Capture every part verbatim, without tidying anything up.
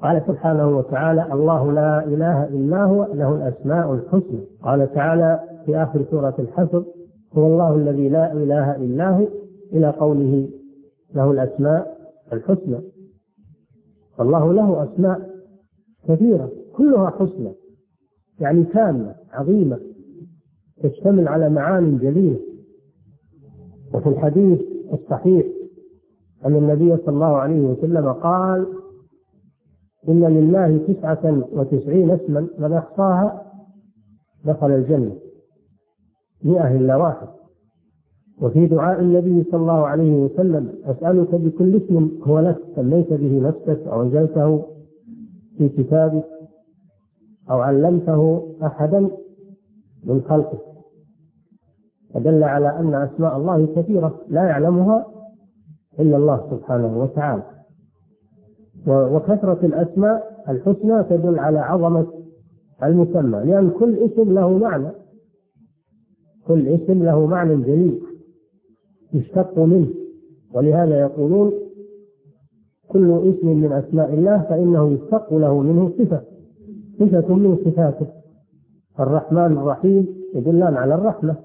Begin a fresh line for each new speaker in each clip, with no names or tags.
قال سبحانه وتعالى: الله لا إله إلا هو له الأسماء الحسنى. قال تعالى في آخر سورة الحشر: هو الله الذي لا إله إلا هو، إلى قوله له الأسماء الحسنى. فالله له أسماء كثيرة كلها حسنى، يعني تامة عظيمة تشتمل على معاني جليلة. وفي الحديث الصحيح أن النبي صلى الله عليه وسلم قال: إن لله تسعة وتسعين اسما من أحصاها دخل الجنة، مئة إلا واحد. وفي دعاء النبي صلى الله عليه وسلم: أسألك بكل اسم هو لك سميت به نفسك أو أنزلته في كتابك أو علمته أحدا من خلقك. فدل على أن أسماء الله كثيرة لا يعلمها إلا الله سبحانه وتعالى. وكثرة الأسماء الحسنى تدل على عظمة المسمى، لأن كل اسم له معنى، كل اسم له معنى جليل يشتق منه. ولهذا يقولون: كل اسم من أسماء الله فإنه يشتق له منه صفة صفة من صفاته. الرحمن الرحيم يدلان على الرحمة،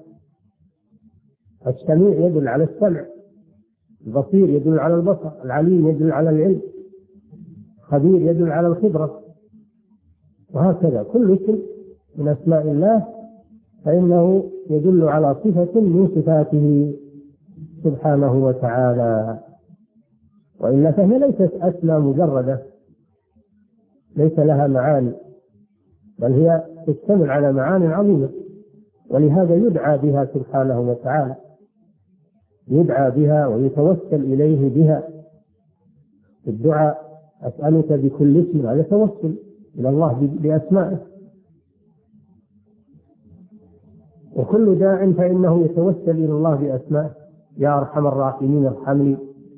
السميع يدل على السمع، البصير يدل على البصر، العليم يدل على العلم، خبير يدل على الخبرة، وهكذا كل اسم من أسماء الله فإنه يدل على صفة من صفاته سبحانه وتعالى. وإلا فهي ليست أسماء مجردة ليس لها معاني، بل هي تشتمل على معاني عظيمة، ولهذا يدعى بها سبحانه وتعالى، يدعى بها ويتوسل إليه بها. الدعاء: أسألك بكل اسم، هذا توسل إلى الله بأسمائه. وكل داع فإنه يتوسل إلى الله بأسمائه: يا أرحم الراحمين ارحمني،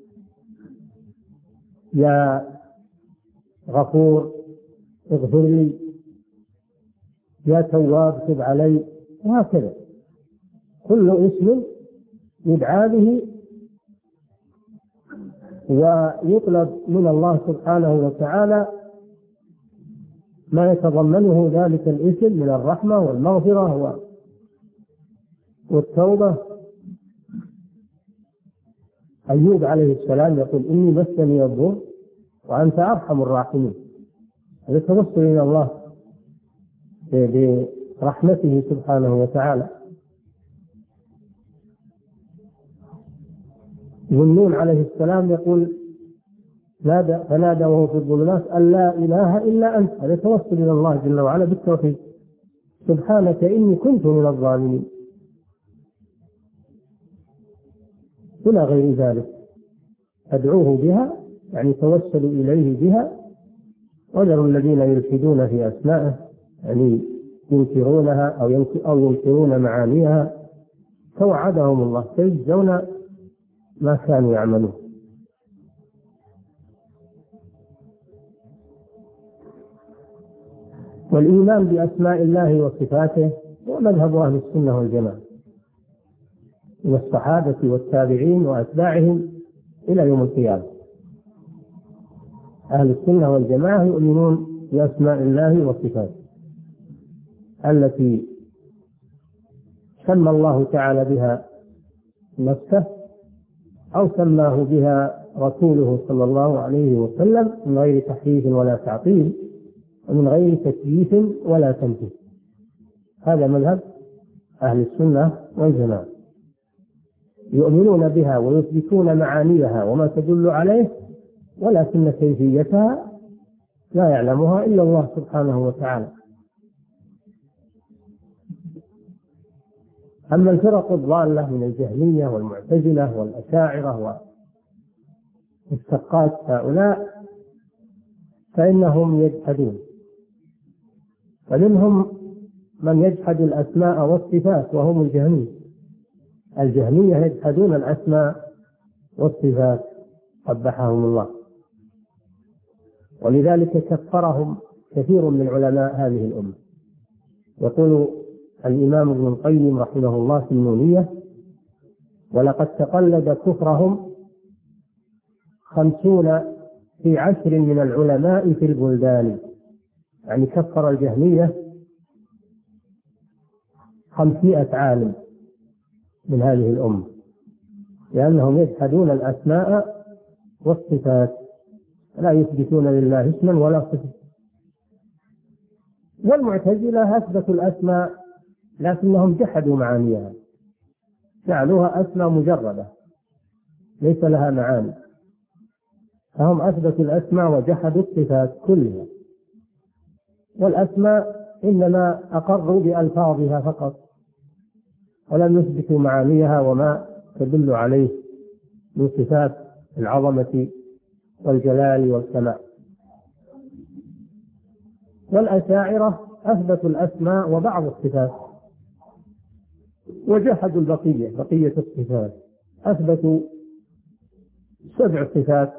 يا غفور اغفر لي، يا تواب تب علي، وهكذا. كل اسم يدعى به ويطلب من الله سبحانه وتعالى ما يتضمنه ذلك الاسم من الرحمة والمغفرة والتوبة. أيوب عليه السلام يقول: إني مسني الضر وأنت أرحم الراحمين. هذا توسل إلى الله برحمته سبحانه وتعالى. ذنون عليه السلام يقول: نادى فنادى وهو في الظلمات أن لا إله إلا أنت. هذا توسل إلى الله جل وعلا بالتوحيد: سبحانك إني كنت من الظالمين، إلى غير ذلك. أدعوه بها يعني توسلوا إليه بها. وذروا الذين يلحدون في أسمائه، يعني ينكرونها أو ينكرون معانيها، توعدهم الله سيجزون ما كانوا يعملون. والإيمان بأسماء الله وصفاته هو مذهب أهل السنة والجماعة من الصحابة والتابعين وأتباعهم إلى يوم القيامة. أهل السنة والجماعة يؤمنون بأسماء الله وصفاته التي سمى الله تعالى بها نفسه أو سماه بها رسوله صلى الله عليه وسلم، من غير تحريف ولا تعطيل ومن غير تكييف ولا تمثيل. هذا مذهب أهل السنة والجماعة، يؤمنون بها ويثبتون معانيها وما تدل عليه، ولكن كيفيتها لا يعلمها إلا الله سبحانه وتعالى. أما الفرق الضالة من الجهمية والمعتزلة والأشاعرة والسقاط هؤلاء فإنهم يجحدون، فمنهم من يجحد الأسماء والصفات وهم الجهمية. الجهمية يجحدون الأسماء والصفات قبحهم الله، ولذلك كفرهم كثير من علماء هذه الأمة. يقول الإمام ابن القيم رحمه الله في النونية: ولقد تقلد كفرهم خمسون في عشر من العلماء في البلدان، يعني كفر الجهمية خمسمائة عالم من هذه الأمة، لأنهم يجحدون الأسماء والصفات، لا يثبتون لله اسما ولا صفة. والمعتزلة أثبتوا الأسماء لكنهم جحدوا معانيها، جعلوها أسماء مجردة ليس لها معاني، فهم أثبتوا الأسماء وجحدوا الصفات كلها. والأسماء إنما أقروا بألفاظها فقط ولم يثبتوا معانيها وما تدل عليه من صفات العظمة والجلال والسماء. والأشاعرة أثبتوا الأسماء وبعض الصفات وجحدوا البقية بقية الصفات، أثبتوا سبع صفات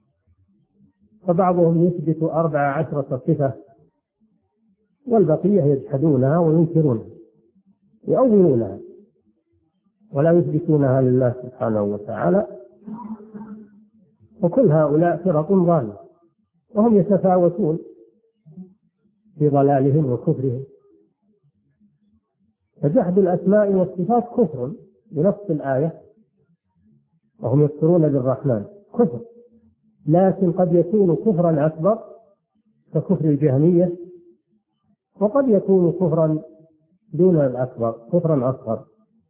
فبعضهم يثبت أربع عشرة صفة والبقية يجحدونها وينكرونها يؤولونها ولا يثبتونها لله سبحانه وتعالى. وكل هؤلاء فرق ضالة وهم يتفاوتون في ضلالهم وكفرهم. فجحد الأسماء والصفات كفر بنص الآية، وهم يكفرون بالرحمن كفر، لكن قد يكون كفرا أكبر ككفر الجهمية، وقد يكون كفرا دون الأكبر كفرا أصغر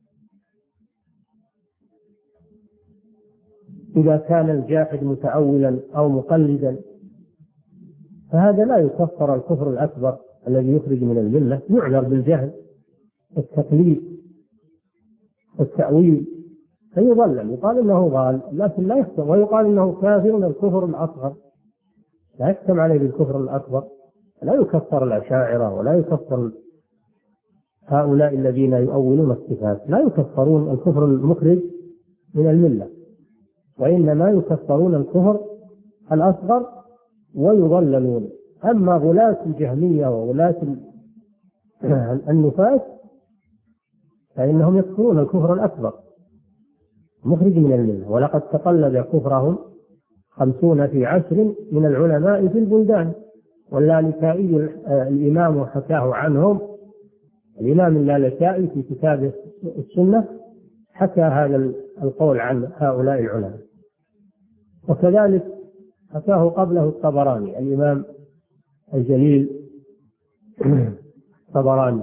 إذا كان الجاحد متأولا أو مقلدا، فهذا لا يكفر الكفر الأكبر الذي يخرج من الملة، يعذر بالجهل التقليد التأويل فيضلل، يقال إنه ضال لكن لا يحكم، ويقال إنه كافر الكفر الأصغر لا يحكم عليه بالكفر الأكبر. لا يكفر الأشاعرة ولا يكفر هؤلاء الذين يؤولون الصفات، لا يكفرون الكفر المخرج من الملة، وإنما يكفرون الكفر الأصغر ويضللون. أما غلاة الجهمية وغلاة النفاس فإنهم يكفرون الكفر الأكبر مخرج من الملة. ولقد تقلد كفرهم خمسون في عشر من العلماء في البلدان. واللالكائي الإمام حكاه عنهم، الإمام اللالكائي في كتابه السنة حكى هذا القول عن هؤلاء العلماء، وكذلك حكاه قبله الطبراني الإمام الجليل الطبراني،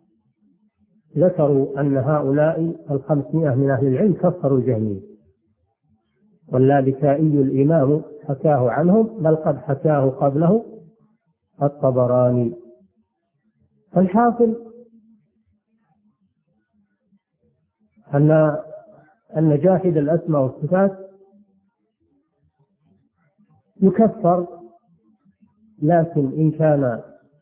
ذكروا أن هؤلاء الخمسمائة من أهل العلم كفروا الجهمية، واللالكائي الإمام حكاه عنهم، بل قد حكاه قبله الطبراني. فالحاصل أن أن جاحد الأسماء والصفات يكفر، لكن إن كان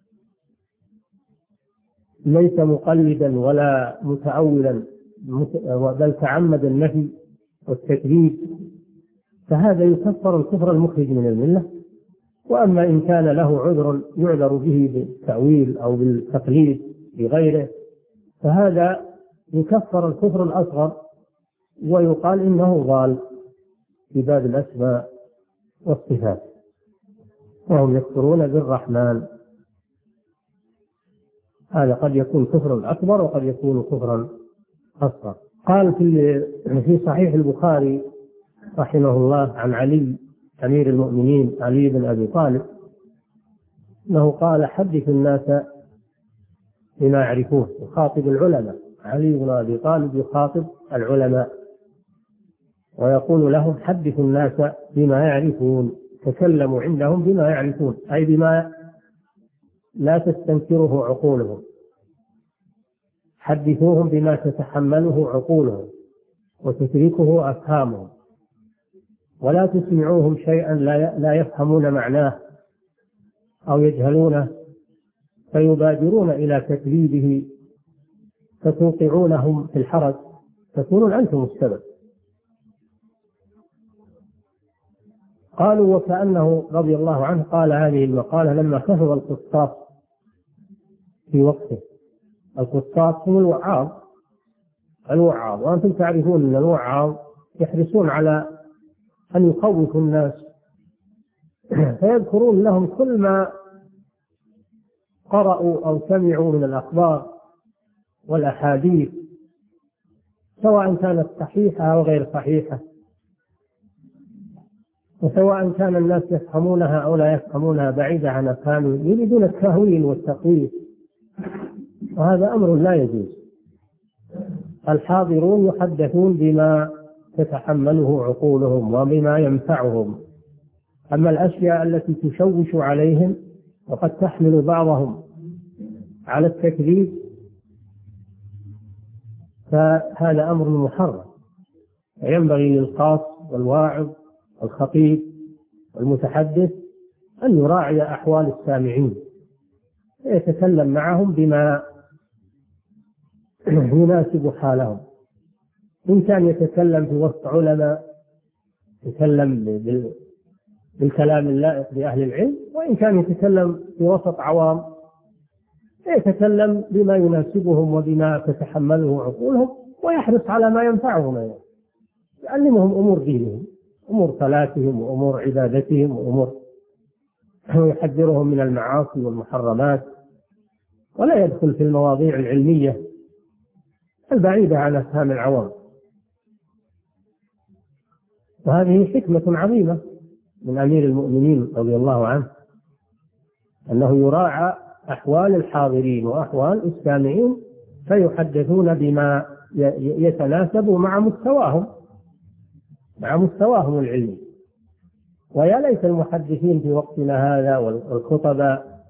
ليس مقلدا ولا متأولا بل تعمد النفي والتكذيب فهذا يكفر الكفر المخرج من الملة. وأما إن كان له عذر يعذر به بالتأويل أو بالتقليد بغيره فهذا يكفر الكفر الأصغر ويقال إنه ضال في باب الأسماء والصفات، وهم يكفرون بالرحمن. هذا قد يكون كفر أكبر وقد يكون كفرا أصغر. قال في في صحيح البخاري رحمه الله عن علي أمير المؤمنين علي بن أبي طالب أنه قال: حدث الناس بما يعرفون، يخاطب العلماء. علي بن أبي طالب يخاطب العلماء ويقول لهم: حدثوا الناس بما يعرفون، تكلموا عندهم بما يعرفون، أي بما لا تستنكره عقولهم، حدثوهم بما تتحمله عقولهم وتدركه أفهامهم، ولا تسمعوهم شيئا لا يفهمون معناه أو يجهلونه فيبادرون إلى تكذيبه فتوقعونهم في الحرج، تكونون أنتم السبب. قالوا: وكأنه رضي الله عنه قال هذه المقالة لما كفر القسطاس في وقته. القسطاس هم الوعاظ الوعاظ وأنتم تعرفون أن الوعاظ يحرصون على أن يخوفوا الناس فيذكرون لهم كل ما قرأوا أو سمعوا من الأخبار والأحاديث، سواء كانت صحيحة أو غير صحيحة، وسواء كان الناس يفهمونها أو لا يفهمونها بعيدة عن أفهامهم، يريدون التهويل والتقويم، وهذا أمر لا يجوز. الحاضرون يحدثون بما تتحمله عقولهم وبما ينفعهم. أما الأشياء التي تشوش عليهم وقد تحمل بعضهم على التكذيب فهذا أمر محرم. ينبغي للقاص والواعظ والخطيب والمتحدث أن يراعي أحوال السامعين، يتكلم معهم بما يناسب حالهم. إن كان يتكلم في وسط علماء يتكلم بالكلام اللائق بأهل العلم، وإن كان يتكلم في وسط عوام يتكلم بما يناسبهم وبما تتحمله عقولهم، ويحرص على ما ينفعهم، يعلمهم أمور دينهم، أمور صلاتهم وأمور عبادتهم وأمور، ويحذرهم من المعاصي والمحرمات، ولا يدخل في المواضيع العلمية البعيدة عن أفهام العوام. وهذه حكمة عظيمة من أمير المؤمنين رضي الله عنه، أنه يراعى أحوال الحاضرين وأحوال السامعين فيحدثون بما يتناسب مع مستواهم مع مستواهم العلمي. ويا ليت المحدثين في وقتنا هذا والخطباء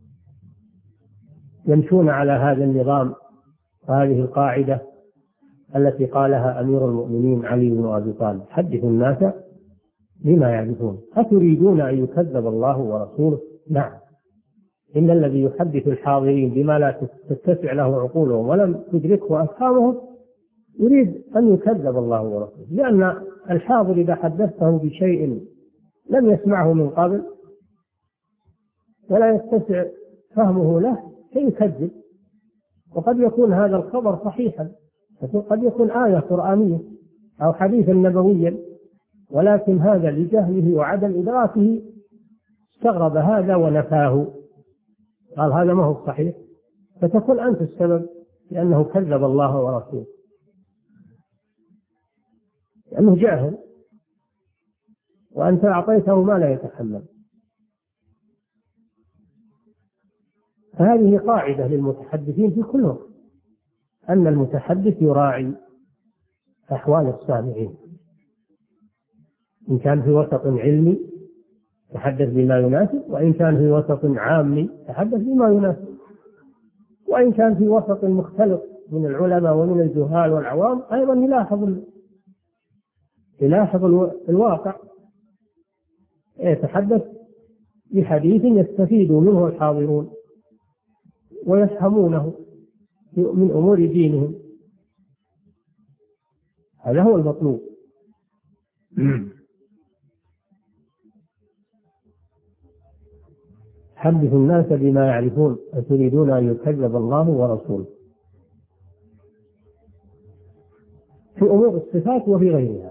يمشون على هذا النظام وهذه القاعدة التي قالها أمير المؤمنين علي بن أبي طالب: حدثوا الناس بما يعرفون. أتريدون أن يكذب الله ورسوله؟ نعم، إن الذي يحدث الحاضرين بما لا تتسع له عقولهم ولم تدركه أفهامهم يريد أن يكذب الله ورسوله، لأن الحاضر إذا حدثته بشيء لم يسمعه من قبل ولا يتسع فهمه له فيكذب. وقد يكون هذا الخبر صحيحا، قد يكون آية قرآنية أو حديثا نبويا، ولكن هذا لجهله وعدم إدراكه استغرب هذا ونفاه، قال هذا ما هو صحيح، فتكون أنت السبب لأنه كذب الله ورسوله، لأنه جاهل وأنت أعطيته ما لا يتحمل. فهذه قاعدة للمتحدثين في كل وقت، أن المتحدث يراعي أحوال السامعين، إن كان في وسط علمي تحدث بما يناسب، وإن كان في وسط عامي تحدث بما يناسب، وإن كان في وسط مختلط من العلماء ومن الجهال والعوام أيضا يلاحظ يلاحظ الواقع، يتحدث بحديث يستفيد منه الحاضرون ويفهمونه من أمور دينهم. هذا هو المطلوب. حدثوا الناس بما يعرفون أتريدون أن يكذب الله ورسوله في أمور الصفات وفي غيرها.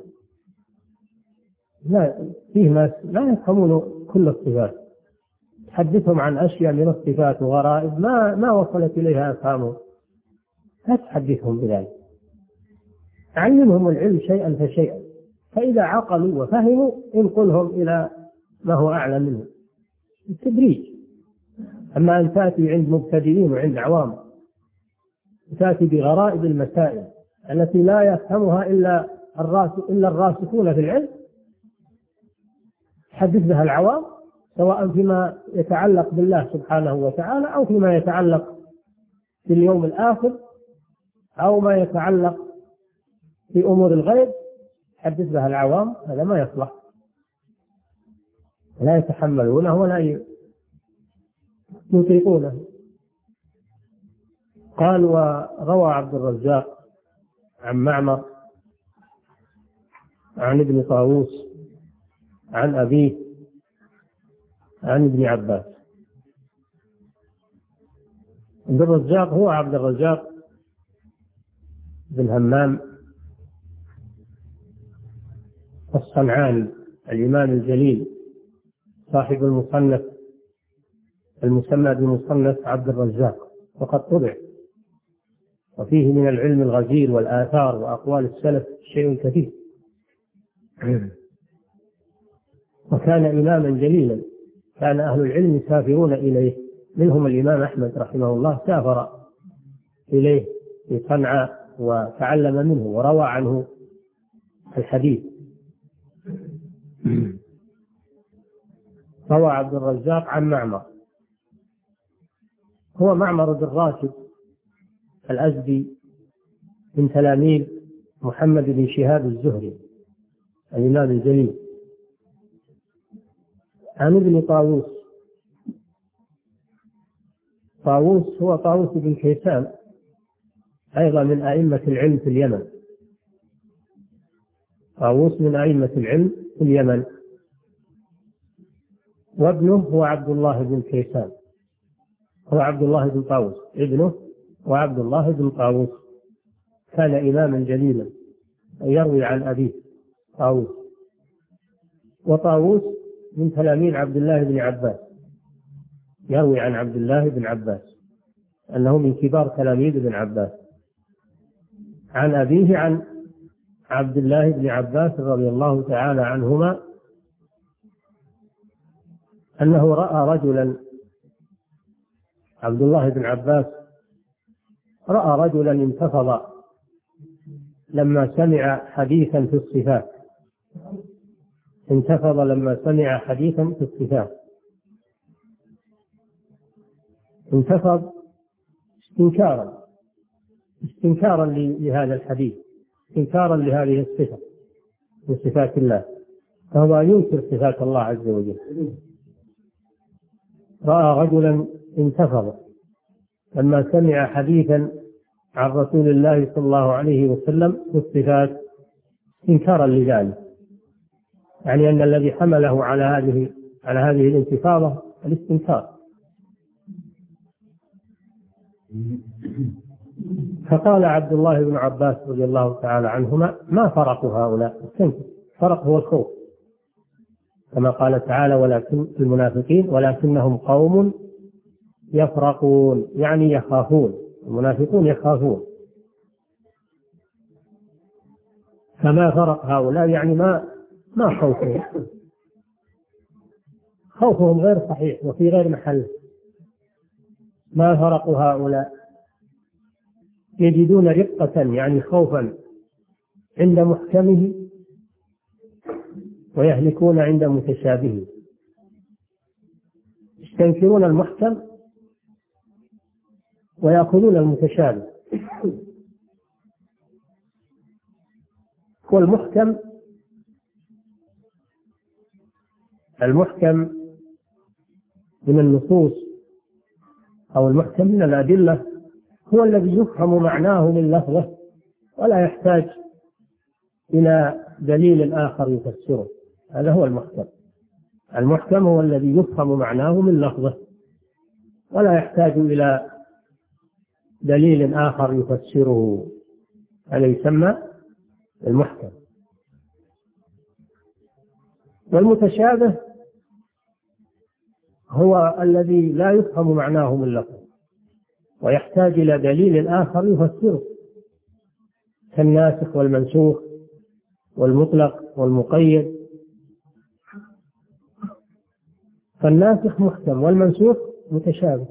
لا فيه ناس لا يفهمون كل الصفات، تحدثهم عن أشياء من الصفات وغرائب ما ما وصلت إليها أفهامهم، لا تحدثهم بذلك، علمهم العلم شيئا فشيئا، فإذا عقلوا وفهموا انقلهم إلى ما هو أعلى منه بالتدريج. أما أن تأتي عند مبتدئين وعند عوام تأتي بغرائب المسائل التي لا يفهمها إلا الراس إلا الراسخون في العلم، تحدث بها العوام سواء فيما يتعلق بالله سبحانه وتعالى أو فيما يتعلق باليوم الآخر أو ما يتعلق في أمور الغيب، تحدث بها العوام، هذا ما يصلح، لا يتحملونه ولا يطيقونه. قال: وروى عبد الرزاق عن معمر عن ابن طاووس عن أبيه عن ابن عباس. عبد الرزاق هو عبد الرزاق بن همام الصنعاني الإمام الجليل صاحب المصنف المسمى بمصنف عبد الرزاق، وقد طبع، وفيه من العلم الغزير والآثار وأقوال السلف شيء كثير. وكان إماما جليلا، كان أهل العلم يسافرون إليه، منهم الإمام أحمد رحمه الله سافر إليه في صنعاء وتعلم منه وروى عنه الحديث. روى عبد الرزاق عن معمر، هو معمر بن راشد الأزدي من تلاميذ محمد بن شهاب الزهري الإمام الجليل، عن ابن طاووس. طاووس هو طاووس بن كيسان، أيضا من أئمة العلم في اليمن. طاووس من أئمة العلم في اليمن، وابنه هو عبد الله بن كيسان، هو عبد الله بن طاووس ابنه وعبد الله بن طاووس، كان إماما جليلا يروي عن أبيه طاووس. وطاووس من تلاميذ عبد الله بن عباس، يروي عن عبد الله بن عباس أنه من كبار تلاميذ ابن عباس، عن أبيه عن عبد الله بن عباس رضي الله تعالى عنهما أنه رأى رجلا، عبد الله بن عباس رأى رجلا انتفض لما سمع حديثا في الصفات، انتفض لما سمع حديثا في الصفات، انتفض استنكارا استنكارا لهذا الحديث، استنكارا لهذه الصفة من صفات الله، فهو ينكر صفات الله عز وجل. رأى رجلا انتفض لما سمع حديثا عن رسول الله صلى الله عليه وسلم في الصفات استنكارا لذلك، يعني أن الذي حمله على هذه على هذه الانتفاضة الاستنكار. فقال عبد الله بن عباس رضي الله تعالى عنهما: ما فرق هؤلاء؟ فرق هو الخوف، كما قال تعالى: ولكن المنافقين ولكنهم قوم يفرقون، يعني يخافون، المنافقون يخافون. فما فرق هؤلاء يعني ما ما خوفهم خوفهم غير صحيح وفي غير محله. ما فرق هؤلاء، يجدون رقة يعني خوفا عند محكمه ويهلكون عند متشابهه، يستنكرون المحكم ويأخذون المتشابه. والمحكم المحكم من النصوص أو المحكم من الأدلة هو الذي يفهم معناه من لفظه ولا يحتاج إلى دليل آخر يفسره، هذا هو المحكم. المحكم هو الذي يفهم معناه من لفظه ولا يحتاج إلى دليل آخر يفسره، هذا يسمى المحكم. والمتشابه هو الذي لا يفهم معناه من لفظه ويحتاج إلى دليل آخر يفسره، كالناسخ والمنسوخ والمطلق والمقيد. فالناسخ محكم، والمنسوخ متشابه،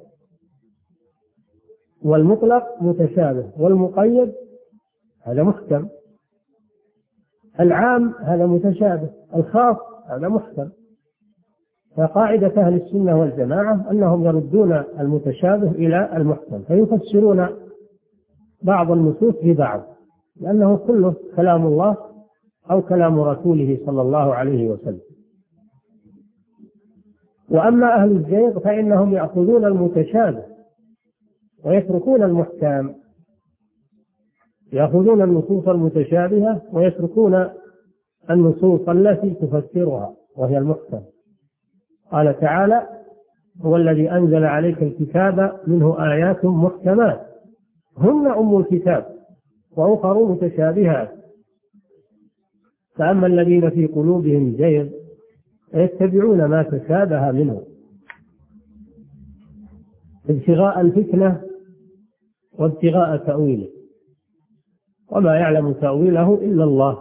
والمطلق متشابه، والمقيد هذا محكم. العام هذا متشابه، الخاص هذا محكم. فقاعدة أهل السنة والجماعة أنهم يردون المتشابه إلى المحكم، فيفسرون بعض النصوص ببعض، لأنه كله كلام الله أو كلام رسوله صلى الله عليه وسلم. وأما أهل الزيغ فإنهم يأخذون المتشابه ويتركون المحكم، يأخذون النصوص المتشابهة ويتركون النصوص التي تفسرها وهي المحكم. قال تعالى: هو الذي أنزل عليك الكتاب منه آيات محكمات هن أم الكتاب وأخر متشابهات، فأما الذين في قلوبهم زيغ يتبعون ما تشابه منه ابتغاء الفتنة وابتغاء تأويله، وما يعلم تأويله إلا الله.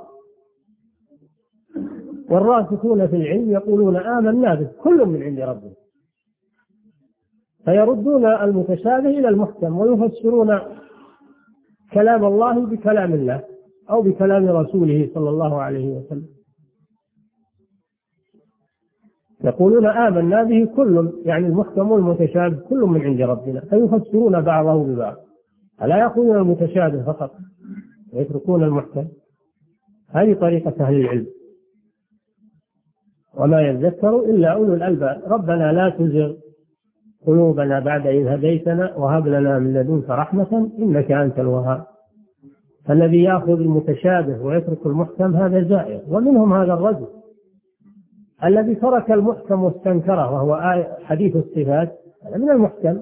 والراسخون في العلم يقولون آمنا به كل من عند ربنا، فيردون المتشابه إلى المحكم ويفسرون كلام الله بكلام الله أو بكلام رسوله صلى الله عليه وسلم. يقولون آمنا به كل، يعني المحكم والمتشابه كل من عند ربنا، فيفسرون بعضه ببعض، ألا يقولون المتشابه فقط ويتركون المحكم. هذه طريقة أهل العلم، وما يذكر إلا أولو الألباب. ربنا لا تزغ قلوبنا بعد إذ هديتنا وهب لنا من لدنك رحمة إنك أنت الوهاب. فالذي يأخذ المتشابه ويترك المحكم هذا زائر. ومنهم هذا الرجل الذي ترك المحكم واستنكره، وهو حديث الصفات من المحكم،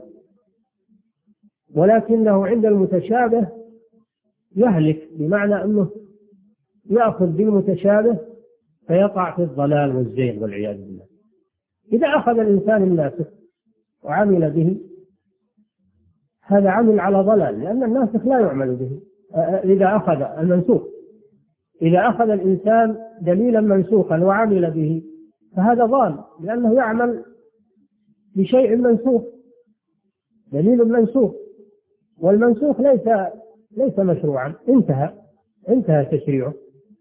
ولكنه عند المتشابه يهلك، بمعنى أنه يأخذ بالمتشابه فيقع في الضلال والزيغ والعياذ بالله. إذا أخذ الإنسان الناسخ وعمل به هذا عمل على ضلال، لأن الناسخ لا يعمل به. إذا أخذ المنسوخ إذا أخذ الإنسان دليلا منسوخا وعمل به فهذا ضال، لأنه يعمل بشيء منسوخ، دليل منسوخ، والمنسوخ ليس ليس مشروعا، انتهى انتهى تشريعه.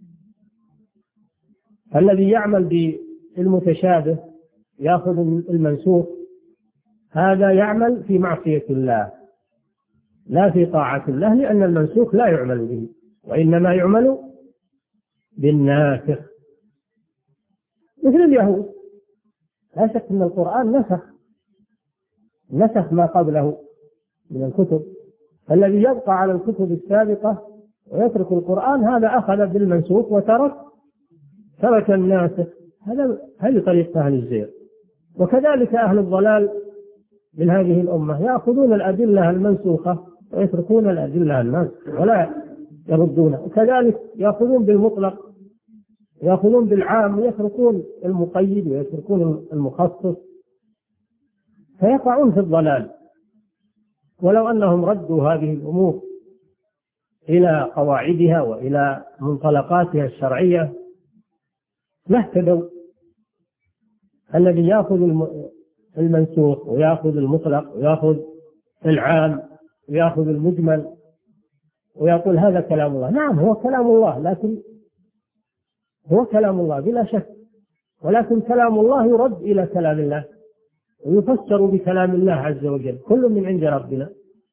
الذي يعمل بالمتشابه يأخذ المنسوخ هذا يعمل في معصية الله لا في طاعة الله، لأن المنسوخ لا يعمل به وإنما يعمل بالناسخ. مثل اليهود، لا شك أن القرآن نسخ نسخ ما قبله من الكتب، فالذي يبقى على الكتب السابقة ويترك القرآن هذا أخذ بالمنسوخ وترك ترك الناسخ. هذا هذه طريقة أهل الزيغ. وكذلك أهل الضلال من هذه الأمة يأخذون الأدلة المنسوخة ويتركون الأدلة الناسخة ولا يردون، وكذلك يأخذون بالمطلق يأخذون بالعام ويتركون المقيد ويتركون المخصص، فيقعون في الضلال. ولو أنهم ردوا هذه الأمور إلى قواعدها وإلى منطلقاتها الشرعية لاهتدوا. الذي يأخذ المنسوخ ويأخذ المطلق ويأخذ العام ويأخذ المجمل ويقول هذا كلام الله، نعم هو كلام الله، لكن هو كلام الله بلا شك، ولكن كلام الله يرد إلى كلام الله ويفسر بكلام الله عز وجل، كل من عند ربنا.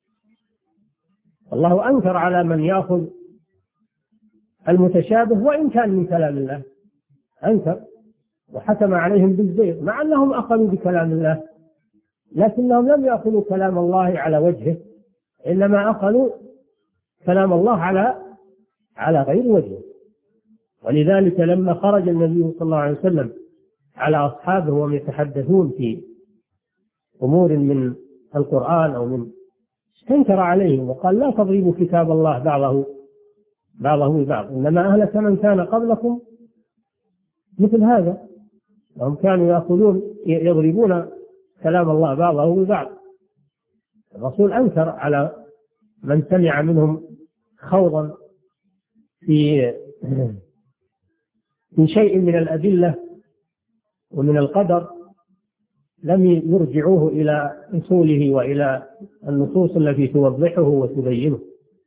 الله أنكر على من يأخذ المتشابه وإن كان من كلام الله، أنكر وحكم عليهم بالزيغ، مع أنهم أخذوا بكلام الله، لكنهم لم يأخذوا كلام الله على وجهه، إنما أخذوا كلام الله على على غير وجهه. ولذلك لما خرج النبي صلى الله عليه وسلم على أصحابه وهم يتحدثون في أمور من القرآن أو من استنكر عليهم وقال لا تضربوا كتاب الله بعضه بعضه ببعض، إنما أهلك من كان قبلكم مثل هذا، وهم كانوا يأخذون يضربون كلام الله بعضه ببعض. الرسول أنكر على من سمع منهم خوضا في في شيء من الأدلة ومن القدر لم يرجعوه إلى أصوله وإلى النصوص التي توضحه وتبينه.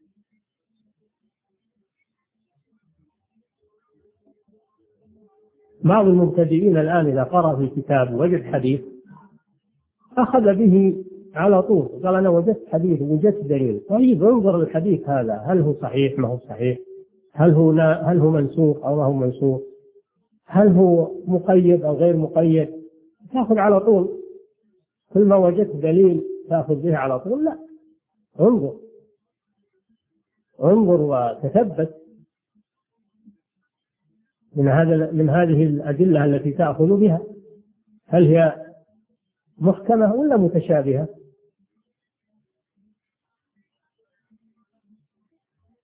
بعض المبتدئين الآن إذا قرأ في كتاب وجد حديث أخذ به على طول، قال أنا وجدت حديث وجدت دليل. طيب انظر الحديث هذا هل هو صحيح ما هو صحيح، هل هو هل هو منسوخ أو ما هو منسوخ، هل هو مقيد أو غير مقيد. تأخذ على طول كل ما وجدت دليل تأخذ به على طول؟ لا، انظر انظر وتثبت من هذا من هذه الأدلة التي تأخذ بها، هل هي محكمة ولا متشابهة.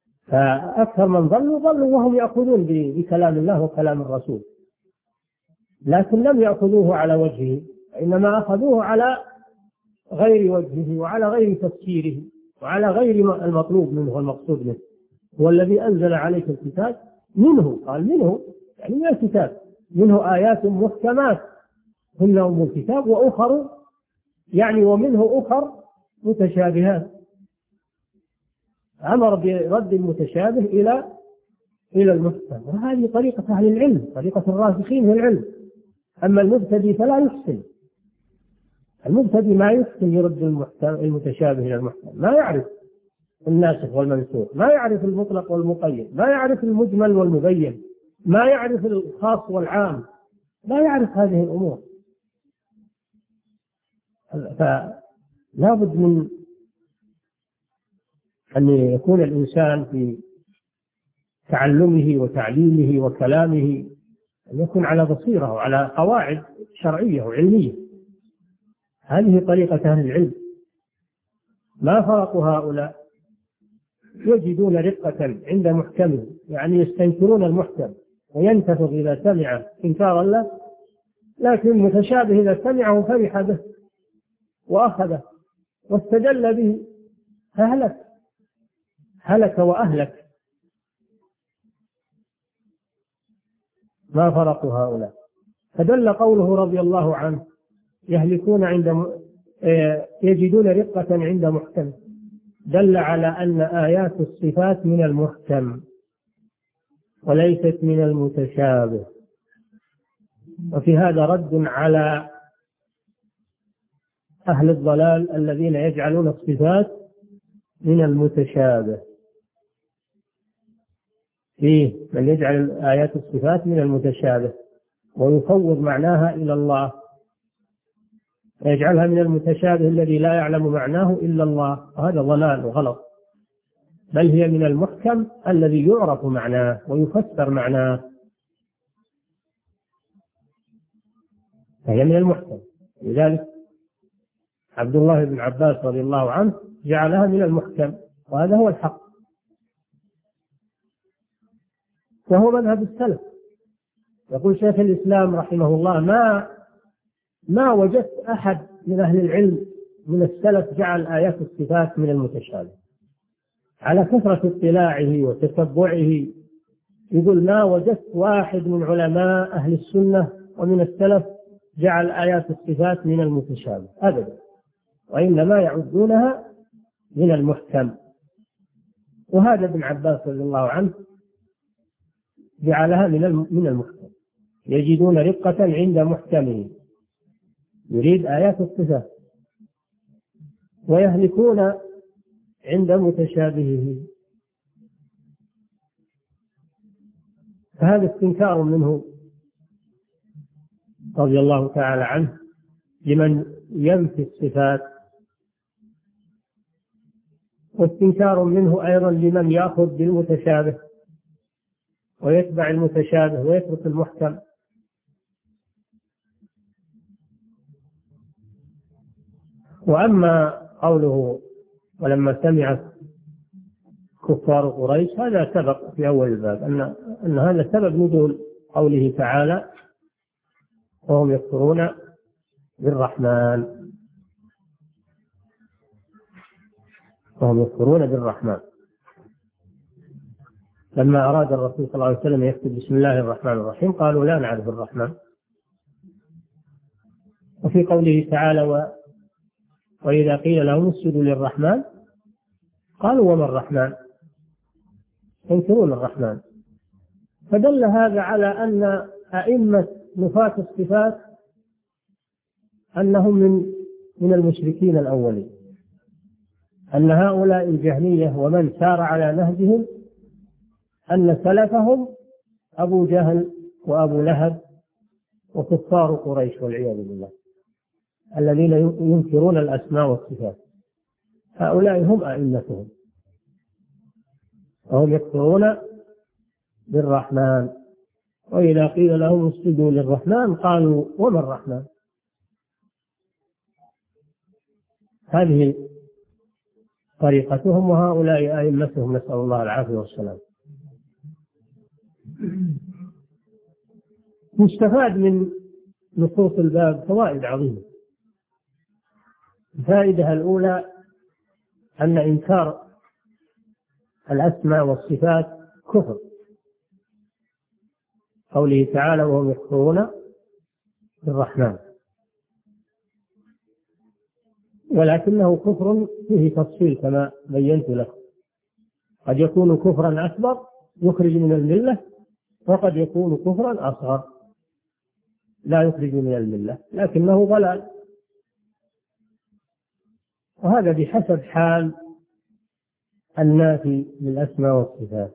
فأكثر من ضلوا ضلوا وهم يأخذون بكلام الله وكلام الرسول. لكن لم يأخذوه على وجهه، إنما أخذوه على غير وجهه وعلى غير تفسيره وعلى غير المطلوب منه والمقصود منه. هو الذي أنزل عليك الكتاب منه، قال منه يعني من الكتاب، منه آيات محكمات هن أم الكتاب وأخر يعني ومنه أخر متشابهات. أمر برد المتشابه إلى إلى المحكم، وهذه طريقة أهل العلم، طريقة الراسخين في العلم. أما المبتدئ فلا يحسن، المبتدئ ما يحسن يرد المتشابه إلى المحكم، ما يعرف الناسخ والمنسوخ، ما يعرف المطلق والمقيد، ما يعرف المجمل والمبين، ما يعرف الخاص والعام، لا يعرف هذه الأمور. فلا بد من أن يكون الإنسان في تعلمه وتعليمه وكلامه أن يكون على بصيرة وعلى قواعد شرعية وعلمية. هذه طريقة أهل العلم. ما فرق هؤلاء؟ يجدون رقة عند محكمه، يعني يستنكرون المحكم وينتفض إذا سمع إنكارا له، لكن المتشابه إذا سمعه فرح به وأخذه واستدل به فهلك، هلك وأهلك. ما فرق هؤلاء؟ فدل قوله رضي الله عنه يهلكون عند م... يجدون رقة عند محكم، دل على أن آيات الصفات من المحكم وليست من المتشابه. وفي هذا رد على أهل الضلال الذين يجعلون الصفات من المتشابه. فيه من يجعل آيات الصفات من المتشابه ويفوض معناها إلى الله، ويجعلها من المتشابه الذي لا يعلم معناه إلا الله، وهذا ضلال وغلط. بل هي من المحكم الذي يعرف معناه ويفسر معناه، فهي من المحكم. لذلك عبد الله بن عباس رضي الله عنه جعلها من المحكم، وهذا هو الحق، وهو مذهب السلف. يقول شيخ الإسلام رحمه الله ما ما وجدت أحد من أهل العلم من السلف جعل آيات الصفات من المتشابه، على كثرة اطلاعه وتتبعه. يقول ما وجدت واحد من علماء أهل السنة ومن السلف جعل آيات الصفات من المتشابه أبدا، وإنما يعدونها من المحكم. وهذا ابن عباس رضي الله عنه جعلها من من المحكم. يجدون رقة عند محكمه، يريد آيات الصفات، ويهلكون عند متشابهه. فهذا استنكار منه رضي الله تعالى عنه لمن ينفي الصفات، واستنكار منه أيضا لمن يأخذ بالمتشابه ويتبع المتشابه ويترك المحكم. وأما قوله ولما سمعت كفار قريش، هذا سبق في أول الباب أن أن هذا سبب نزول قوله تعالى وهم يكفرون بالرحمن، وهم يكفرون بالرحمن. لما أراد الرسول صلى الله عليه وسلم يكتب بسم الله الرحمن الرحيم قالوا لا نعرف الرحمن. وفي قوله تعالى و وإذا قيل لهم اسجدوا للرحمن قالوا وما الرحمن، ينكرون الرحمن. فدل هذا على أن أئمة نفاة الصفات أنهم من من المشركين الأولين، أن هؤلاء الجهمية ومن سار على نهجهم أن سلفهم أبو جهل وأبو لهب وكفار قريش والعياذ بالله الذين ينكرون الأسماء والصفات، هؤلاء هم أئمتهم، وهم يكفرون بالرحمن. وإذا قيل لهم اسجدوا للرحمن قالوا وما الرحمن. هذه طريقتهم، وهؤلاء أئمتهم، نسأل الله العافية والسلام. مستفاد من نصوص الباب فوائد عظيمة. الفائدة الأولى أن إنكار الأسماء والصفات كفر، قوله تعالى وهم يكفرون بالرحمن، ولكنه كفر فيه تفصيل كما بينت لكم، قد يكون كفرا أكبر يخرج من الملة، وقد يكون كفرا أصغر لا يخرج من الملة لكنه ضلال، وهذا بحسب حال النافي للأسماء والصفات.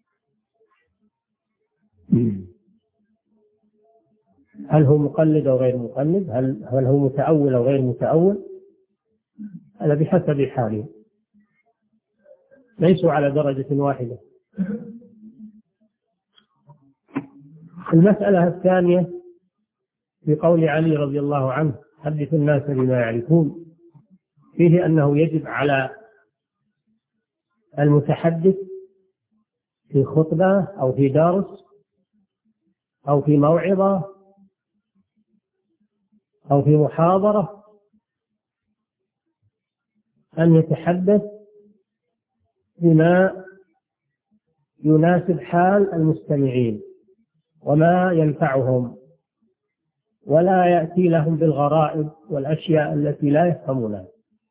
هل هو مقلد أو غير مقلد؟ هل هل هو متأول أو غير متأول؟ هذا بحسب حاله، ليسوا على درجة واحدة. المسألة الثانية في قول علي رضي الله عنه حدث الناس بما يعرفون، فيه أنه يجب على المتحدث في خطبة أو في درس أو في موعظة أو في محاضرة أن يتحدث بما يناسب حال المستمعين وما ينفعهم، ولا يأتي لهم بالغرائب والأشياء التي لا يفهمونها،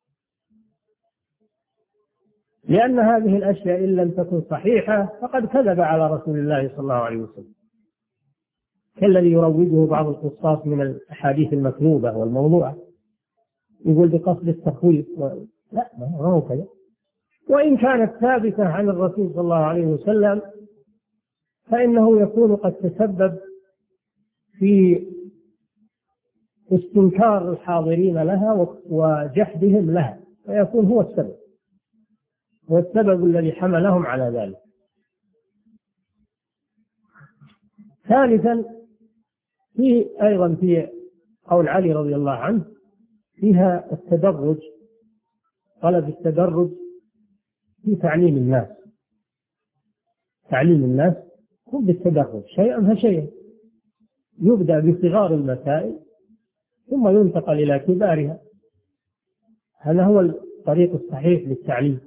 لأن هذه الأشياء إن لم تكن صحيحة فقد كذب على رسول الله صلى الله عليه وسلم، كالذي يروجه بعض القصاص من الأحاديث المكذوبة والموضوعة، يقول بقصد التخويف و... لا ما هو كذا، وإن كانت ثابتة عن الرسول صلى الله عليه وسلم فإنه يكون قد تسبب في استنكار الحاضرين لها وجحدهم لها، فيكون هو السبب، هو السبب الذي حملهم على ذلك. ثالثا في أيضا في قول علي رضي الله عنه فيها التدرج، طلب التدرج في تعليم الناس، تعليم الناس هو بالتدرج شيئا فشيئا، يبدأ بصغار المسائل ثم ينتقل إلى كبارها، هذا هو الطريق الصحيح للتعليم.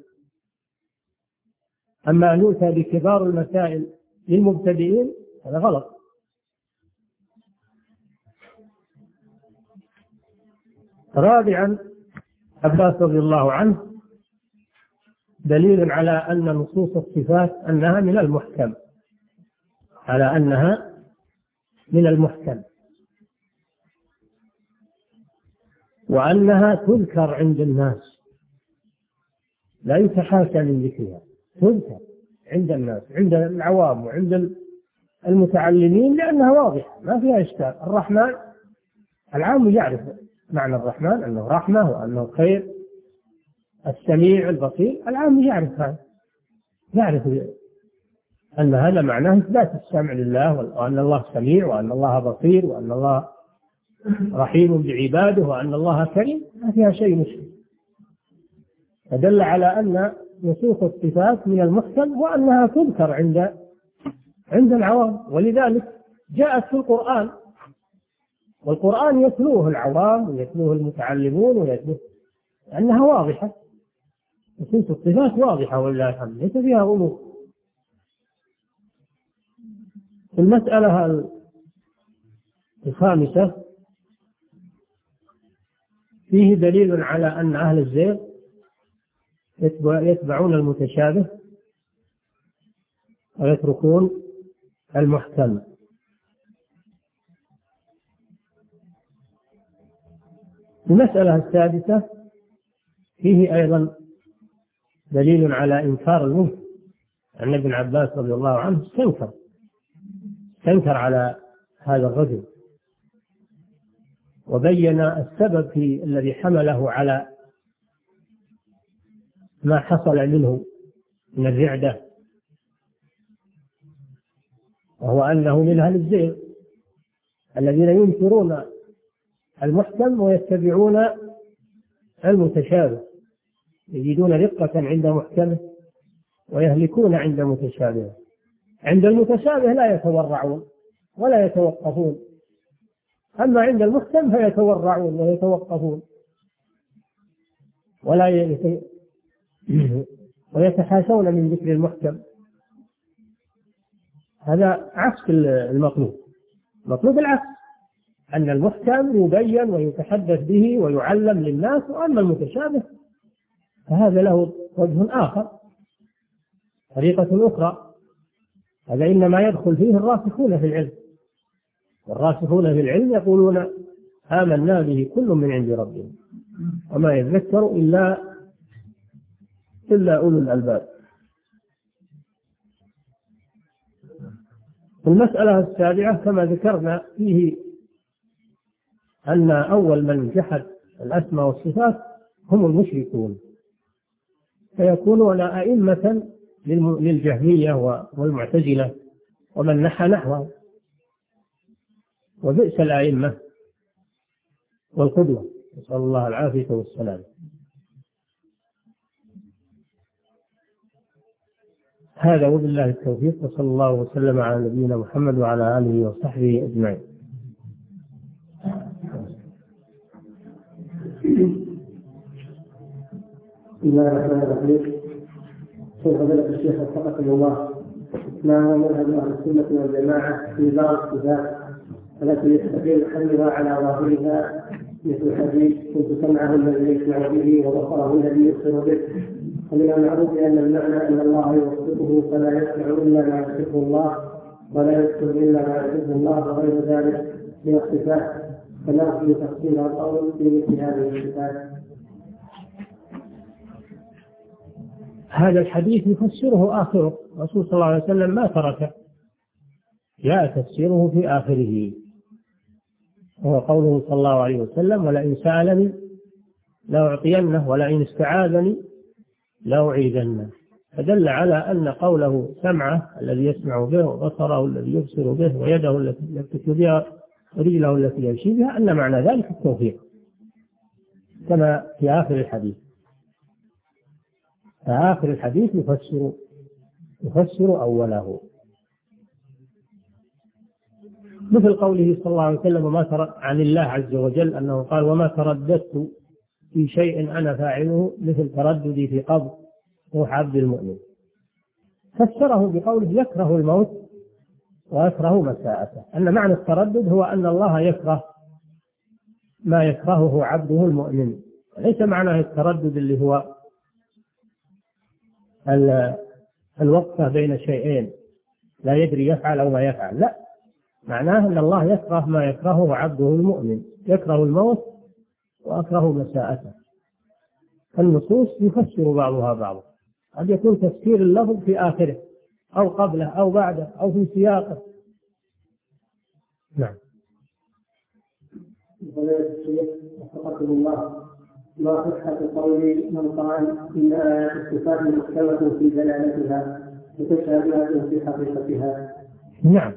أما أن يؤتى بكبار المسائل للمبتدئين هذا غلط. رابعا عباس رضي الله عنه دليل على أن نصوص الصفات أنها من المحكم، على أنها من المحكم، وأنها تذكر عند الناس لا يتحاشى من ذكرها، تذكر عند الناس عند العوام وعند المتعلمين لأنها واضحة ما فيها إشكال. الرحمن العام يعرف معنى الرحمن أنه رحمة وأنه خير، السميع البصير العام يعرف هذا، يعرف أن هذا معناه إثبات السمع لله، وأن الله سميع وأن الله بصير وأن الله رحيم بعباده وأن الله كريم، ما فيها شيء مشكل. فدل على أن نصوص الصفات من المحكم وأنها تذكر عند عند العوام، ولذلك جاءت في القرآن، والقرآن يتلوه العوام ويتلوه المتعلمون ويتلوه لأنها واضحة، نصوص الصفات واضحة ولله الحمد ليس فيها غموض. المسألة الخامسة فيه دليل على أن أهل الزيغ يتبعون المتشابه ويتركون المحكم. المسألة السادسة فيه أيضا دليل على إنكار المنكر، أن ابن عباس رضي الله عنه استنكر استنكر على هذا الرجل، وبين السبب في الذي حمله على ما حصل منه من الرعدة، وهو أنه من أهل الزيغ الذين ينكرون المحكم ويتبعون المتشابه، يجدون رقة عند محكمه ويهلكون عند متشابهه. عند المتشابه لا يتورعون ولا يتوقفون أما عند المحكم فيتورعون ويتوقفون ولا يت... ويتحاشون من ذكر المحكم. هذا عكس المطلوب. مطلوب العكس، أن المحكم يبين ويتحدث به ويعلم للناس، وأما المتشابه فهذا له وجه آخر، طريقة أخرى. هذا إنما يدخل فيه الراسخون في العلم، والراسخون في العلم يقولون آمنا به كل من عند ربنا وما يذكر إلا إلا أولو الألباب. المسألة السابعة كما ذكرنا فيه أن أول من جحد الأسماء والصفات هم المشركون، فيكونون أئمة للجهمية والمعتزلة ومن نحى نحوه، وبئس الأئمة والقدوة، نسأل الله العافية والسلام. هذا وبالله التوفيق، وصلى الله وسلم على نبينا محمد وعلى آله وصحبه أجمعين.
بسم الله الرحمن الرحيم. شيخ فضيلة الشيخ وفقكم الله، ما هو مذهب أهل السنة والجماعة في بعض الصفات التي يستقيم حملها على ظاهرها، مثل حديث كنت سمعه الذي يسمع به وبصره الذي يبصر به؟ ومن المعروف أن المعنى أن الله يوصفه فلا يسمع إلا ما يصفه الله ولا يبصر إلا ما يصفه الله وغير ذلك من الصفات، فنرجو تفصيل القول في مثل هذه الصفات.
هذا الحديث يفسره آخره، الرسول صلى الله عليه وسلم ما تركه، جاء تفسيره في آخره، هو قوله صلى الله عليه وسلم ولئن سألني لأعطينه ولئن استعاذني لأعيذنه، فدل على أن قوله سمعه الذي يسمع به وبصره الذي يبصر به ويده التي يبتك بها ورجله التي يمشي بها أن معنى ذلك التوفيق كما في آخر الحديث. فآخر الحديث يفسر يفسر أوله، مثل قوله صلى الله عليه وسلم وما ترى عن الله عز وجل أنه قال وما ترددت في شيء أنا فاعله مثل ترددي في قبض روح عبد المؤمن، فسره بقوله يكره الموت ويكره مساءته، أن معنى التردد هو أن الله يكره ما يكرهه عبده المؤمن، ليس معناه التردد اللي هو الوقفة بين شيئين لا يدري يفعل أو ما يفعل، لا، معناه أن الله يكره ما يكرهه عبده المؤمن، يكره الموت وأكره مساءته. النصوص يفسر بعضها بعضا، قد يكون تفسير اللفظ في آخره أو قبله أو بعده أو في سياقه. نعم.
وفقكم الله، ما صحة قول من قال إن آيات الصفات محكمة في دلالتها متشابهة في حقيقتها؟
نعم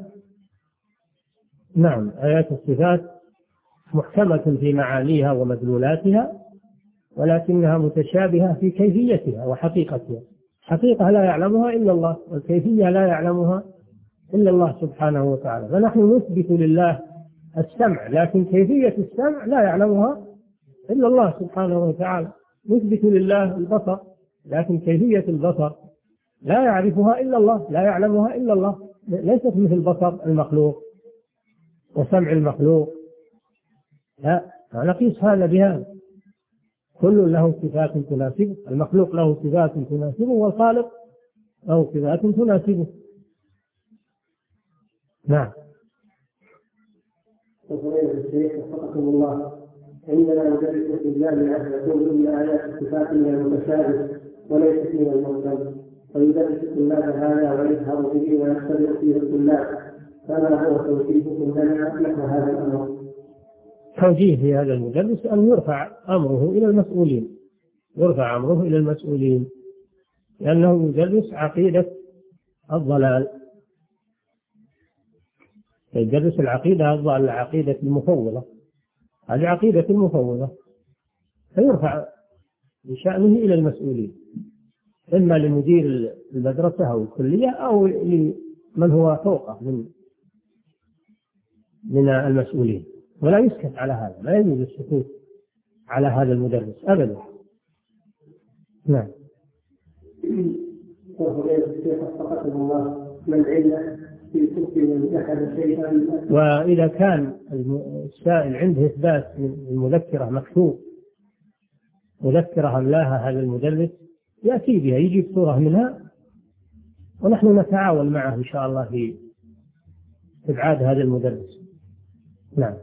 نعم آيات الصفات محكمة في معانيها ومدلولاتها، ولكنها متشابهة في كيفيتها وحقيقتها. حقيقة لا يعلمها إلا الله، والكيفية لا يعلمها إلا الله سبحانه وتعالى. فنحن نثبت لله السمع، لكن كيفية السمع لا يعلمها إلا الله سبحانه وتعالى. نثبت لله البصر، لكن كيفية البصر لا يعرفها إلا الله، لا يعلمها إلا الله، ليست مثل بصر المخلوق وسمع المخلوق، لا، نقيس هذا بهذا، كل له صفات تناسبه، المخلوق له صفات تناسبه والخالق له صفات تناسبه. نعم.
وفقكم الله، عندنا ندرس في الجامعة يقول إن آيات الصفات من المتشابه وليست من المحكم، ويدرس الطلاب هذا ويظهر به ويختبر فيه الطلاب، فما هو توجيهكم لنا نحو هذا الأمر؟
توجيه في هذا المدرس أن يرفع أمره إلى المسؤولين، يرفع أمره إلى المسؤولين، لأنه يدرس عقيدة الضلال، يدرس العقيدة العقيدة المفوضة، هذه عقيدة المفوضة، فيرفع بشأنه إلى المسؤولين، إما لمدير المدرسة أو الكلية أو لمن هو فوقه من من المسؤولين. ولا يسكت على هذا، لا يجوز السكوت على هذا المدرس أبدا. نعم. وإذا كان السائل عنده إثبات المذكرة مكتوب، مذكرة أملاها هذا المدرس، يأتي بها، يجيب صورة منها، ونحن نتعاون معه إن شاء الله في إبعاد هذا المدرس. نعم.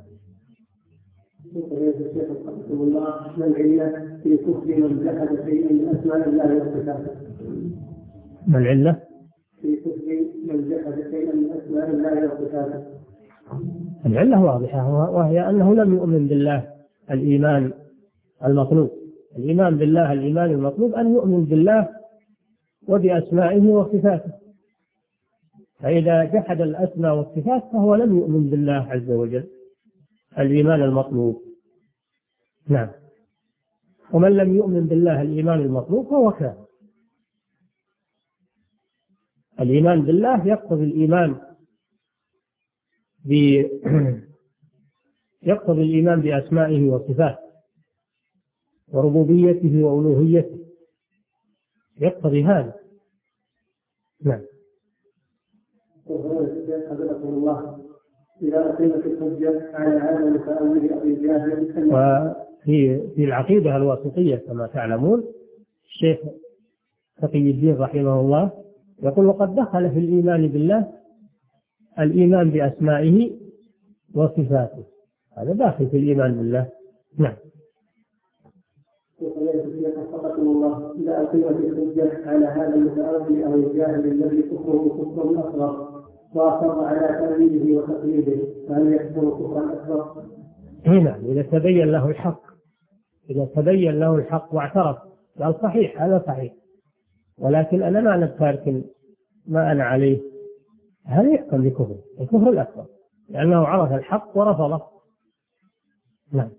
ما العلة في كفر من جحد شيئا من أسماء الله وصفاته؟
ما العلة
في كفر من جحد شيئا من أسماء الله وصفاته؟
العلة واضحة، وهي أنه لم يؤمن بالله الإيمان المطلوب. الإيمان بالله الإيمان المطلوب أن يؤمن بالله وبأسمائه وصفاته، فإذا جحد الأسماء والصفات فهو لم يؤمن بالله عز وجل الإيمان المطلوب. نعم. ومن لم يؤمن بالله الإيمان المطلوب فهو كافر. الإيمان بالله يقتضي الإيمان ب يقتضي الإيمان بأسمائه وصفاته وربوبيته وألوهيته، يقتضي هذا. نعم.
حفظكم الله، إذا أقيمت الحجة على هذا المتأول أبي جهل.
وفي في العقيدة الواسطية كما تعلمون الشيخ تقي الدين رحمه الله يقول: وقد دخل في الإيمان بالله الإيمان بأسمائه وصفاته، هذا داخل في الإيمان بالله. نعم.
حفظكم الله، إذا أقيمت الحجة على هذا المتأول أو الجاهل الذي كفره كفر أصغر وأصر على تأويله وتقليده، فهل يكفر كفرا أكبر؟
هنا إذا تبين له الحق، إذا تبين له الحق واعترف قال صحيح هذا صحيح، ولكن أنا ما نتارك ما أنا عليه، هل يحكم بكفر الكفر الأكبر لأنه عرف الحق ورفضه. نعم.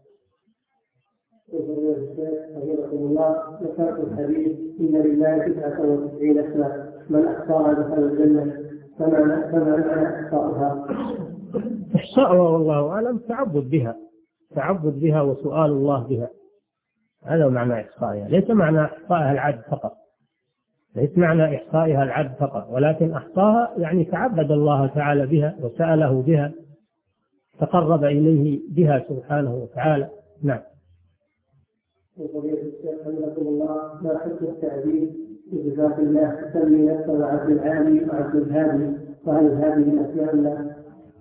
الله ذكرت الحديث إن لله تسعة وتسعين اسما من أحصاها دخل الجنة، فما معنى إحصاؤها؟
إحصاؤها والله أعلم تعبد بها، تعبد بها وسؤال الله بها، هذا معنى إحصائها، ليس معنى إحصائها العد فقط، ليس معنى إحصائها العد فقط، ولكن أحصاها يعني تعبد الله تعالى بها وسأله بها، تقرب إليه بها سبحانه وتعالى. نعم.
وقضية الشيخ حفظكم الله، ما حكم التعبيد بصفات الله؟ تسمي نفسه عبد العالي وعبد الهادي، وهل هذه من أسماء الله؟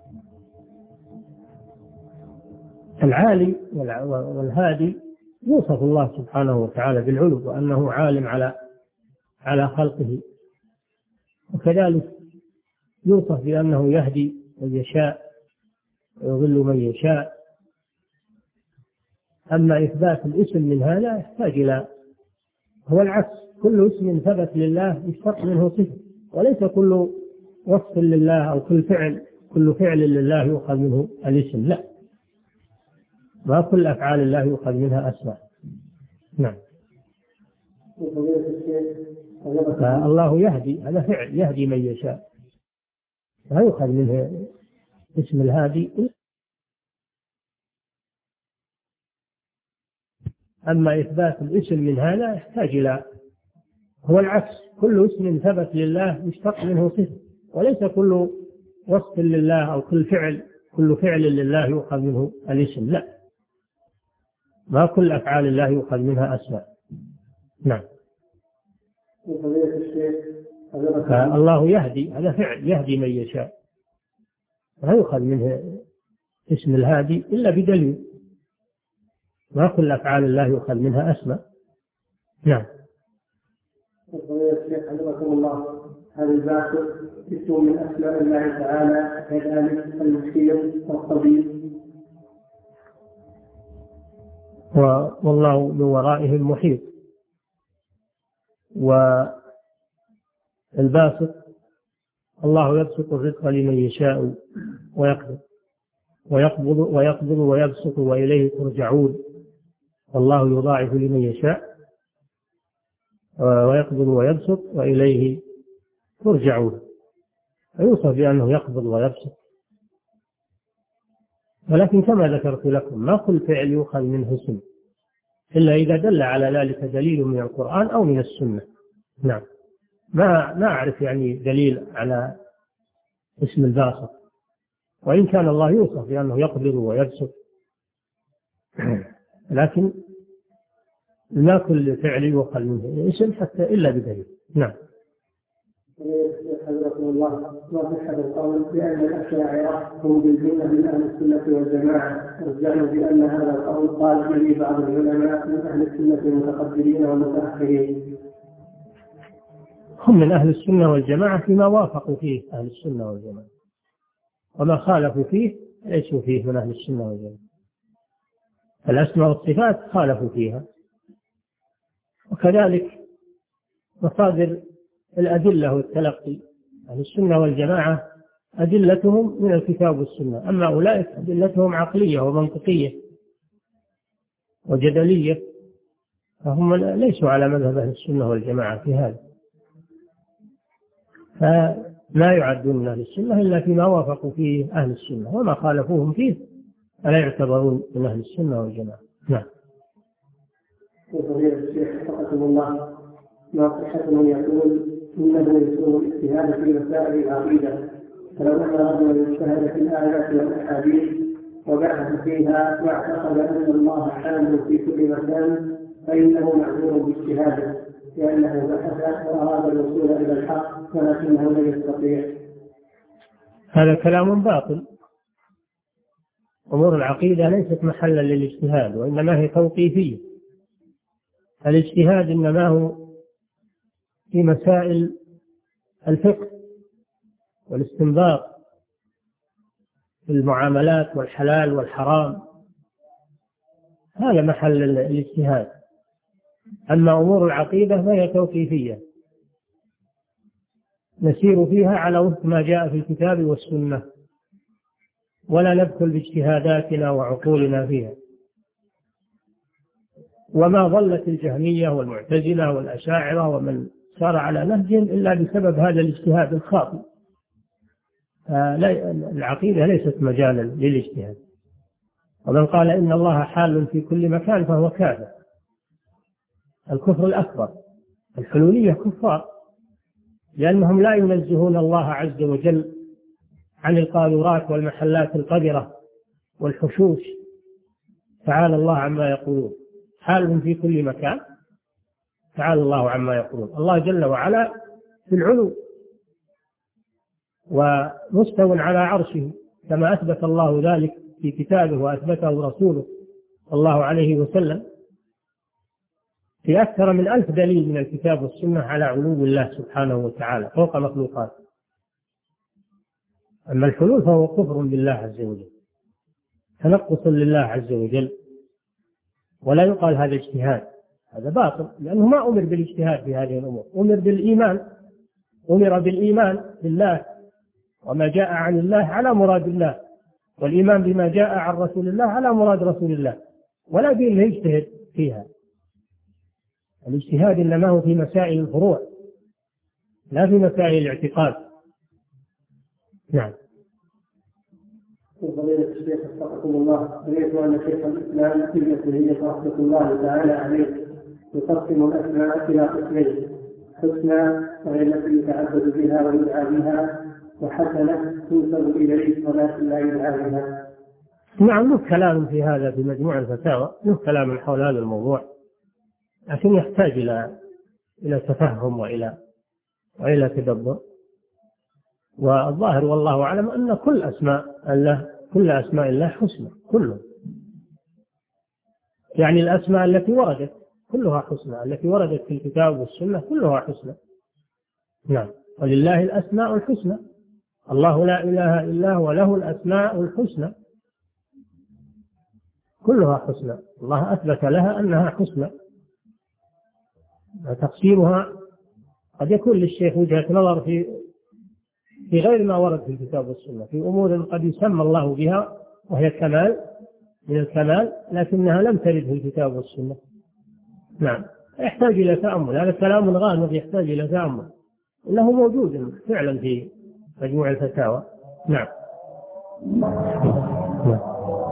العالي والهادي يوصف الله سبحانه وتعالى بالعلو وأنه عالم على على خلقه، وكذلك يوصف بأنه يهدي من يشاء ويضل من يشاء. أما إثبات الاسم من هذا يحتاج إلى، هو العكس، كل اسم ثبت لله يشتق منه صفة، وليس كل وصف لله أو كل فعل كل فعل لله يؤخذ منه الاسم، لا، ما كل أفعال الله يؤخذ منها أسماء. نعم. الله يهدي، هذا فعل يهدي من يشاء، لا يؤخذ منه اسم الهادي. أما إثبات الاسم من هذا يحتاج إلى، هو العكس، كل اسم ثبت لله يشتق منه صفة، وليس كل وصف لله أو كل فعل كل فعل لله يؤخذ منه الاسم، لا، ما كل أفعال الله يؤخذ منها أسماء. نعم. الله يهدي، هذا فعل يهدي من يشاء، لا يؤخذ منه اسم الهادي إلا بدليل، ما كل أفعال الله يؤخذ منها أسماء. نعم.
الله، هذا الباقي اسم من أسماء الله تعالى، كذلك المسير والطبيب.
والله من ورائهم محيط. والباسط، الله يبسط الرزق لمن يشاء ويقبض ويقبض ويقبض ويبسط وإليه ترجعون، والله يضاعف لمن يشاء ويقبض ويبسط وإليه ترجعون، فيوصف بأنه يقبض ويبسط. ولكن كما ذكرت لكم ما كل فعل يؤخذ منه اسم إلا إذا دل على ذلك دليل من القرآن أو من السنة. نعم. ما ما أعرف يعني دليل على اسم الباسط، وإن كان الله يوصف بأنه يقبض ويبسط، لكن ما كل فعل يؤخذ منه اسم حتى إلا بدليل. نعم.
حفظكم الله، وصحة القول بأن الأشاعرة هم بالجنة من أهل السنة والجماعة، والزعم بأن هذا القول قال به بعض العلماء من أهل السنة المتقدمين والمتأخرين.
هم من أهل السنة والجماعة فيما وافقوا فيه أهل السنة والجماعة، وما خالفوا فيه ليسوا فيه من أهل السنة والجماعة. الأسماء والصفات خالفوا فيها، وكذلك مصادر الأدلة والتلقي. أهل السنة والجماعة أدلتهم من الكتاب والسنة، أما أولئك أدلتهم عقلية ومنطقية وجدلية، فهم ليسوا على مذهب أهل السنة والجماعة في هذا، فلا يعدون من أهل السنة إلا فيما وافقوا فيه أهل السنة، وما خالفوهم فيه فلا يعتبرون من أهل السنة والجماعة. نعم.
وفضيلة الشيخ حفظكم الله، ما صحة من يقول إنه يسوء الاجتهاد في مسائل العقيدة، فلو أن رجلا اجتهد في الآيات والأحاديث وبحث فيها واعتقد أن الله حامل في كل مكان فإنه معذور باجتهاده، لأنه بحث وأراد الوصول إلى الحق ولكنه لا يستطيع.
هذا كلام باطل. أمور العقيدة ليست محلا للاجتهاد، وإنما هي توقيفية. الاجتهاد إنما هو في مسائل الفقه والاستنباط في المعاملات والحلال والحرام، هذا محل الاجتهاد. أما أمور العقيدة فهي توقيفية نسير فيها على وفق ما جاء في الكتاب والسنة، ولا ندخل باجتهاداتنا وعقولنا فيها. وما ضلت الجهمية والمعتزلة والأشاعرة ومن سار على نهجهم إلا بسبب هذا الاجتهاد الخاطئ. العقيدة ليست مجالا للاجتهاد، ومن قال إن الله حال في كل مكان فهو كافر. الكفر الأكبر الحلولية كفار، لأنهم لا ينزهون الله عز وجل عن القاذورات والمحلات القذرة والحشوش. تعالى الله عما يقولون. حال في كل مكان، تعالى الله عما يقولون. الله جل وعلا في العلو ومستو على عرشه، كما أثبت الله ذلك في كتابه وأثبته رسوله صلى الله عليه وسلم في أكثر من ألف دليل من الكتاب والسنة على علو الله سبحانه وتعالى فوق مخلوقاته. أما الحلول فهو كفر بالله عز وجل، تنقص لله عز وجل، ولا يقال هذا اجتهاد، هذا باطل، لأنه ما أمر بالاجتهاد في هذه الأمور، أمر بالإيمان، أمر بالإيمان بالله وما جاء عن الله على مراد الله، والإيمان بما جاء عن رسول الله على مراد رسول الله، ولا دين يجتهد فيها. الاجتهاد إنما هو في مسائل الفروع لا في مسائل الاعتقاد. نعم.
فضيلة الشيخ وفقكم الله، سمعت أن شيخ الإسلام ابن تيمية رحمة الله تعالى عليه يقسم الأسماء إلى قسمين: حسنى وهي التي يتعبد بها ويدعى بها، وحسنة تنسب إليه ولكن لا يدعى بها.
نعم، له كلام في هذا في مجموع الفتاوى، له كلام حول هذا الموضوع، لكن يحتاج إلى إلى تفهم وإلى وإلى تدبر. والظاهر والله أعلم أن كل أسماء الله كل أسماء الله حسنى، كلهم، يعني الأسماء التي وردت كلها حسنى، التي وردت في الكتاب والسنة كلها حسنى. نعم. ولله الأسماء الحسنى، الله لا إله إلا هو له الأسماء الحسنى، كلها حسنى، الله أثبت لها أنها حسنى. تقسيمها قد يكون للشيخ وجهة نظر في في غير ما ورد في الكتاب والسنة، في أمور قد يسمى الله بها وهي كمال من الكمال، لكنها لم ترد في الكتاب والسنة. نعم، يحتاج إلى تأمل، هذا كلام غامض يحتاج إلى تأمل، إنه موجود فعلا في مجموع الفتاوى. نعم. نعم.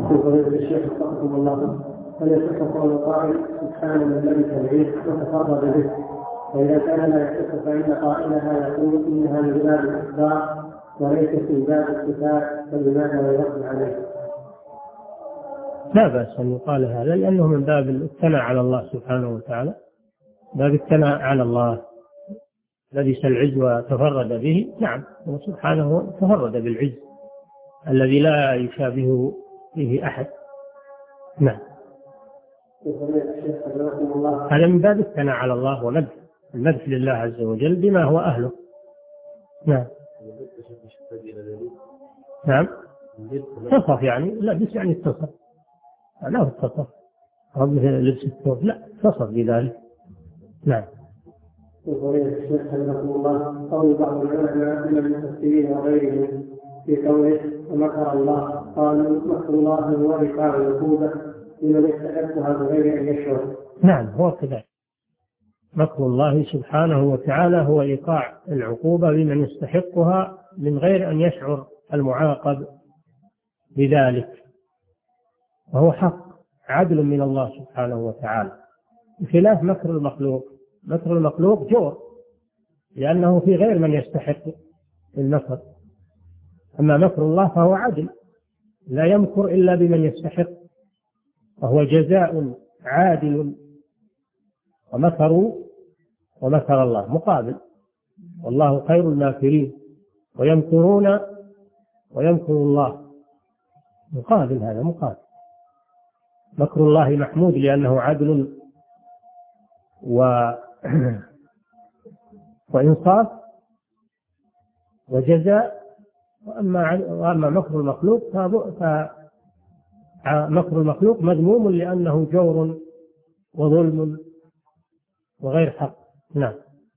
فضيلة الشيخ وفقكم الله، هل يصح قول القائل سبحان من لبث العيد وتفرد به؟ وإذا كان لا يصح فإن قائلها يقول إنها من باب الإخبار وليست من باب الكتاب، فلماذا لا يرد عليه؟
لا بأس أن يقال هذا، لأنه من باب الثناء على الله سبحانه وتعالى، باب الثناء على الله لبس العز وتفرد به. نعم، سبحانه تفرد بالعز الذي لا يشابه فيه أحد. نعم، هذا من باب الثناء على الله ومدح المدح لله عز وجل بما هو أهله. نعم نعم تصف يعني لبس يعني اتصف، لا اتصف ربه لبس الثوب، لا اتصف بذلك. نعم.
يقول الشيخ حفظه الله قول بعض العلماء من المفسرين وغيرهم في قوله ومكر الله، قالوا مكر الله هو إيقاع العقوبة لمن يستحقها بغير أن يشعر.
نعم هو كذلك، مكر الله سبحانه وتعالى هو إيقاع العقوبة لمن يستحقها من غير أن يشعر المعاقب بذلك، وهو حق عدل من الله سبحانه وتعالى، بخلاف مكر المخلوق. مكر المخلوق جور، لأنه في غير من يستحق المكر. أما مكر الله فهو عدل، لا يمكر إلا بمن يستحق، وهو جزاء عادل. ومكروا ومكر الله مقابل، والله خير الماكرين، ويمكرون ويمكر الله مقابل، هذا مقابل. مكر الله محمود لأنه عدل و وإنصاف وجزاء. وأما وأما مكر المخلوق فمكر المخلوق مذموم لأنه جور وظلم وغير حق. نعم.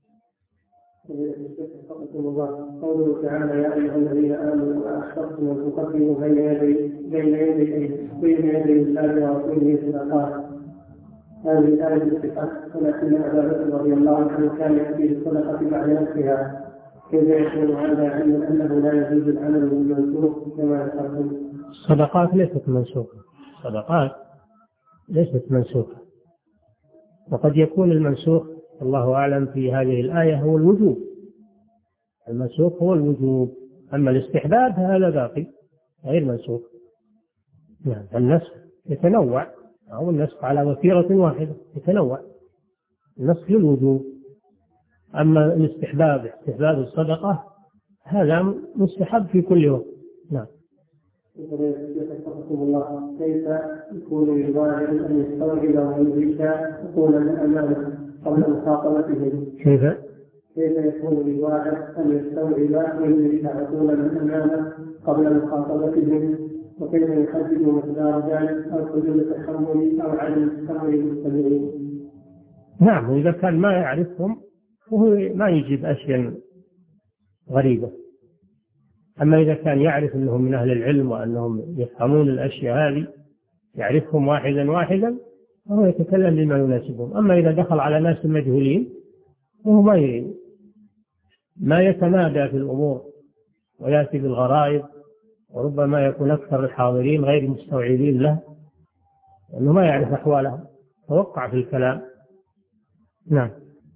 قوله تعالى يا أيها الذين آمنوا أشركتم أن تقدموا بين يدي بين يدي بين يدي الله ورسوله صدقات، هذه الآية بالصفات، ولكن أبا بكر رضي الله عنه كان يأتي بالصدقة بعد نفسها، كيف يكون هذا علما أنه لا يجوز العمل بالمنسوخ كما ذكرتم؟
الصدقات ليست منسوخة، الصدقات ليست منسوخة، وقد يكون المنسوخ الله أعلم في هذه الآية هو الوجوب، المنسوخ هو الوجوب، أما الاستحباب هذا باقي غير منسوخ. يعني النسخ يتنوع، أو النسخ على وتيرة واحدة يتنوع، النسخ للوجوب. أما الاستحباب استحباب الصدقة هذا مستحب في كل وقت. نعم.
الله كيف يكون للوالد أن يستوعب ويدرك يكون من أمامه قبل مخاطبته؟
كيف؟
كيف يكون للوالد أن يستوعب ويدرك يكون من أمامه قبل مخاطبته؟ وكيف يحدد مقدار ذلك أو حدود التحمل أو عدم التحمل المستمرين؟
نعم، وإذا كان ما يعرفهم وهو ما يجيب أشياء غريبة. أما إذا كان يعرف أنهم من أهل العلم وأنهم يفهمون الأشياء هذه، يعرفهم واحدا واحدا وهو يتكلم بما يناسبهم. أما إذا دخل على ناس مجهولين وهو ما ما يتمادى في الأمور ويأتي بالغرائب، وربما يكون أكثر الحاضرين غير مستوعبين له لأنه ما يعرف أحوالهم، توقع في الكلام. نعم.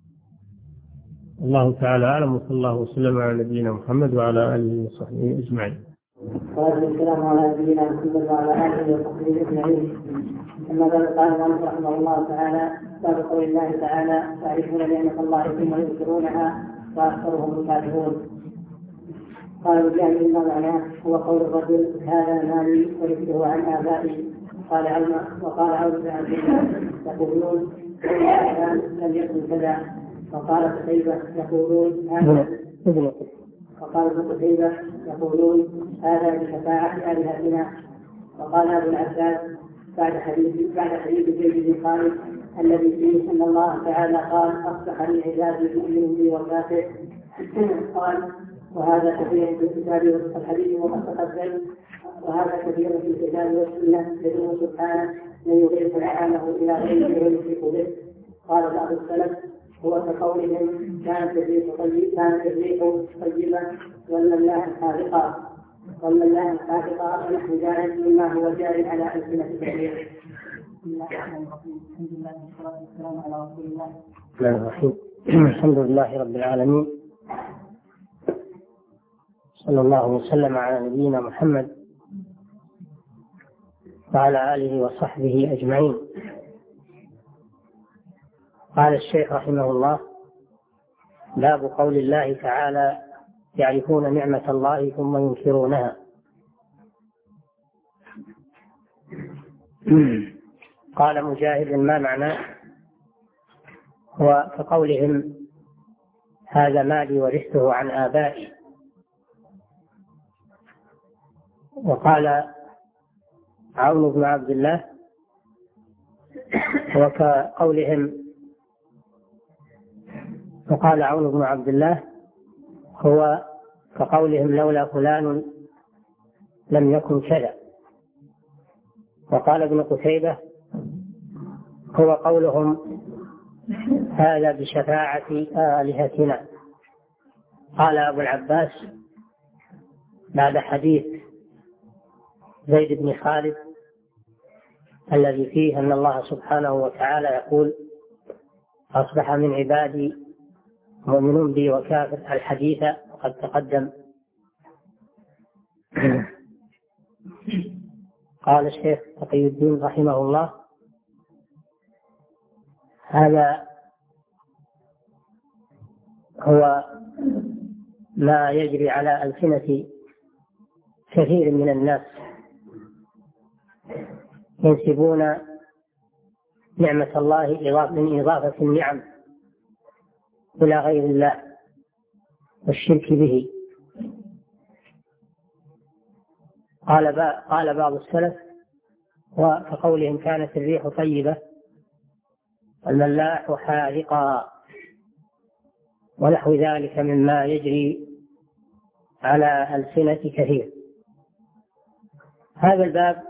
الله تعالى أعلم، وصلى الله وسلم على نبينا محمد وعلى آله وصحبه أجمعين.
وعليكم السلام على نبينا محمد وعلى آله وصحبه أجمعين. أما بعد، قال الله رحمه الله تعالى: باب قول الله تعالى: تعرفون نعمة الله ثم ينكرونها وأكثرهم الكافرون. قال مجاهد: ما معناه؟ هو قول الرجل: هذا مالي ورثته عن آبائي. قال علما. وقال عوف بن عبد الله: يقولون هذا لم يكن كذا. وقال قتيبة: يقولون هذا وقال ابن قتيبة: يقولون هذا بشفاعة آلهتنا. وقال أبو العباس بعد حديث بعد حديث زيد بن خالد الذي فيه أن الله تعالى قال: أصبح لي عبادي مؤمن بي وكافر. قال: وهذا كثير في الكتاب والحديث وقد تقدم، وهذا كثير في الكتاب والسنة، يدعو سبحانه من يضيف طعامه إلى غيره ويشرك به. قال بعض السلف: هو كقولهم: كانت الريح طيبة كانت الريح طيبة والملاح حارقة. والله الخافقة ونحن جاهل مما هو جار على ألسنة كثير. بسم الله الرحمن الرحيم. الحمد لله والصلاة والسلام على رسول الله.
الحمد لله رب العالمين، صلى الله وسلم على نبينا محمد وعلى آله وصحبه أجمعين. قال الشيخ رحمه الله: باب قول الله تعالى: يعرفون نعمة الله ثم ينكرونها. قال مجاهد: ما معناه؟ هو كقولهم: هذا مالي ورثته عن آبائي. وقال عون بن عبد الله: وكقولهم وقال عون بن عبد الله: هو كقولهم: لولا فلان لم يكن كذا. وقال ابن قتيبة: هو قولهم: هذا بشفاعة آلهتنا. قال أبو العباس بعد حديث زيد بن خالد الذي فيه أن الله سبحانه وتعالى يقول: أصبح من عبادي مؤمن بي وكافر، الحديث وقد تقدم. قال الشيخ تقي الدين رحمه الله: هذا هو ما يجري على ألسنة كثير من الناس، ينسبون نعمة الله من إضافة النعم إلى غير الله والشرك به. قال قال بعض السلف: وكقولهم: كانت الريح طيبة والملاح حارقا، ونحو ذلك مما يجري على ألسنة كثير. هذا الباب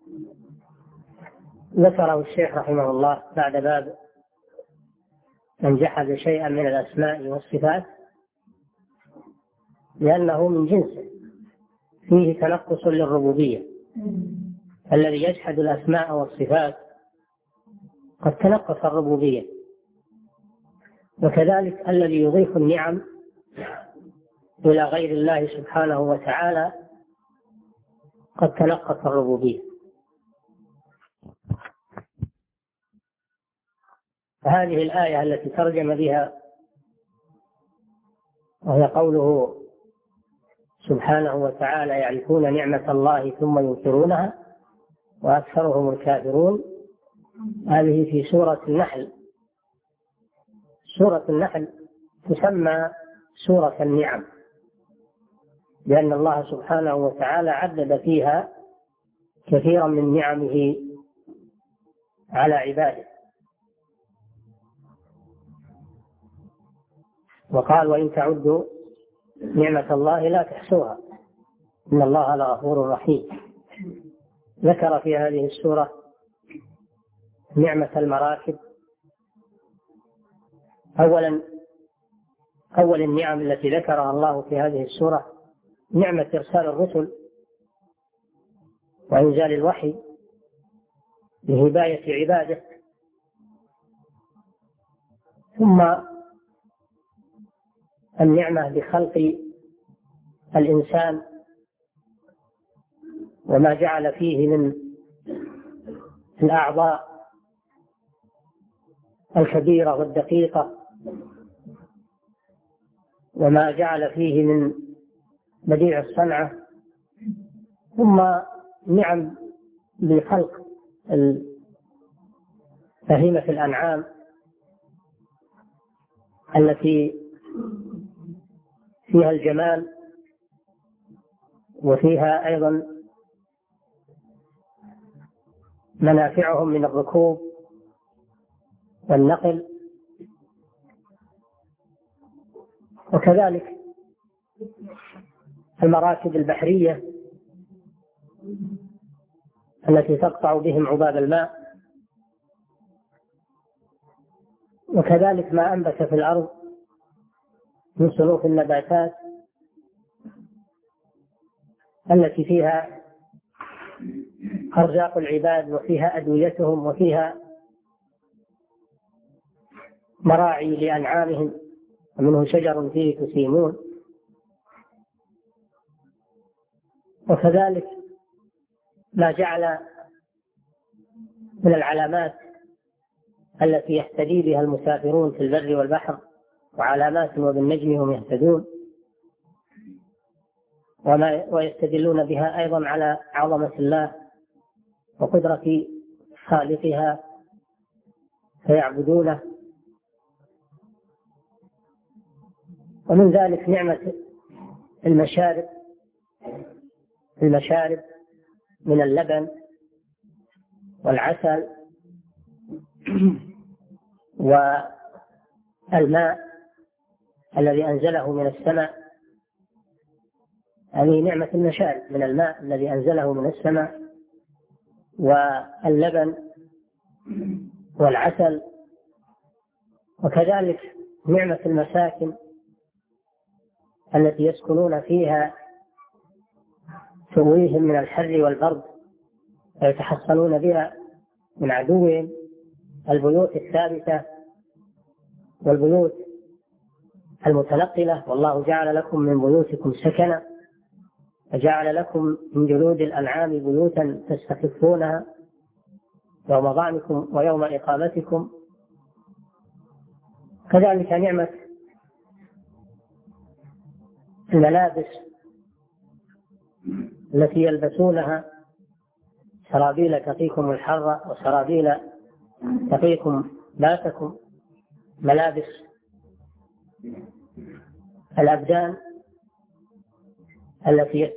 ذكره الشيخ رحمه الله بعد باب من جحد شيئا من الأسماء والصفات، لأنه من جنسه، فيه تنقص للربوبية. الذي يجحد الأسماء والصفات قد تنقص الربوبية، وكذلك الذي يضيف النعم إلى غير الله سبحانه وتعالى قد تنقص الربوبية. فهذه الآية التي ترجم بها، وهي قوله سبحانه وتعالى: يعرفون نعمة الله ثم ينكرونها وأكثرهم الكافرون، هذه في سورة النحل. سورة النحل تسمى سورة النعم، لأن الله سبحانه وتعالى عدد فيها كثيرا من نعمه على عباده. وقال: وإن تعدوا نعمة الله لا تحصوها إن الله لغفور رحيم. ذكر في هذه السورة نعمة المراكب. أولا أول النعم التي ذكرها الله في هذه السورة نعمة إرسال الرسل وإنزال الوحي لهداية عباده، ثم النعمة بخلق الإنسان وما جعل فيه من الأعضاء الكبيرة والدقيقة، وما جعل فيه من بديع الصنعة، ثم نعم بخلق بهيمة الأنعام التي فيها الجمال وفيها أيضا منافعهم من الركوب والنقل. وكذلك المراكب البحرية التي تقطع بهم عباب الماء، وكذلك ما أنبت في الأرض من صنوف النباتات التي فيها أرزاق العباد وفيها أدويتهم وفيها مراعي لأنعامهم، ومنه شجر فيه تسيمون. وكذلك ما جعل من العلامات التي يهتدي بها المسافرون في البر والبحر، وعلامات وبالنجم هم يهتدون، وما ويستدلون بها أيضا على عظمة الله وقدرة خالقها فيعبدونه. ومن ذلك نعمة المشارب المشارب من اللبن والعسل والماء الذي أنزله من السماء. هذه نعمة المشارب من الماء الذي أنزله من السماء واللبن والعسل. وكذلك نعمة المساكن التي يسكنون فيها ترويهم من الحر والبرد ويتحصنون بها من عدوهم، البيوت الثابتة والبيوت المتنقلة. والله جعل لكم من بيوتكم سكنا وجعل لكم من جلود الأنعام بيوتا تستخفونها يوم ظعنكم ويوم إقامتكم. كذلك نعمة الملابس التي يلبسونها، سرابيل تقيكم الحر وسرابيل تقيكم باسكم، ملابس الأبدان التي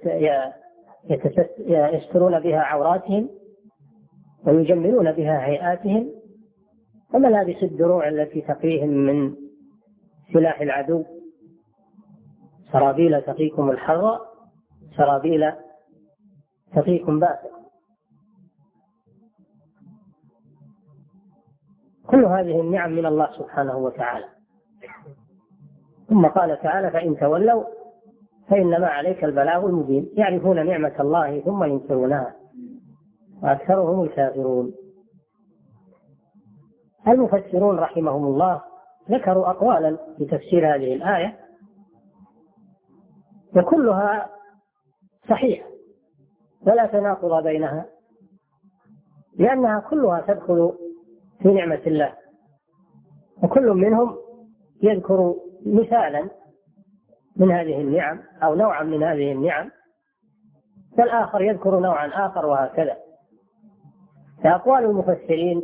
يسترون بها عوراتهم ويجملون بها هيئاتهم، وملابس الدروع التي تقيهم من سلاح العدو، سرابيل تقيكم الحر سرابيل تقيكم باسا. كل هذه النعم من الله سبحانه وتعالى. ثم قال تعالى: فإن تولوا فإنما عليك البلاغ المبين. يعرفون نعمة الله ثم ينكرونها وأكثرهم الكافرون. المفسرون رحمهم الله ذكروا أقوالا في تفسير هذه الآية، وكلها صحيحة ولا تناقض بينها، لأنها كلها تدخل في نعمة الله، وكل منهم يذكر مثالا من هذه النعم أو نوعا من هذه النعم، فالآخر يذكر نوعا آخر، وهكذا. فأقوال المفسرين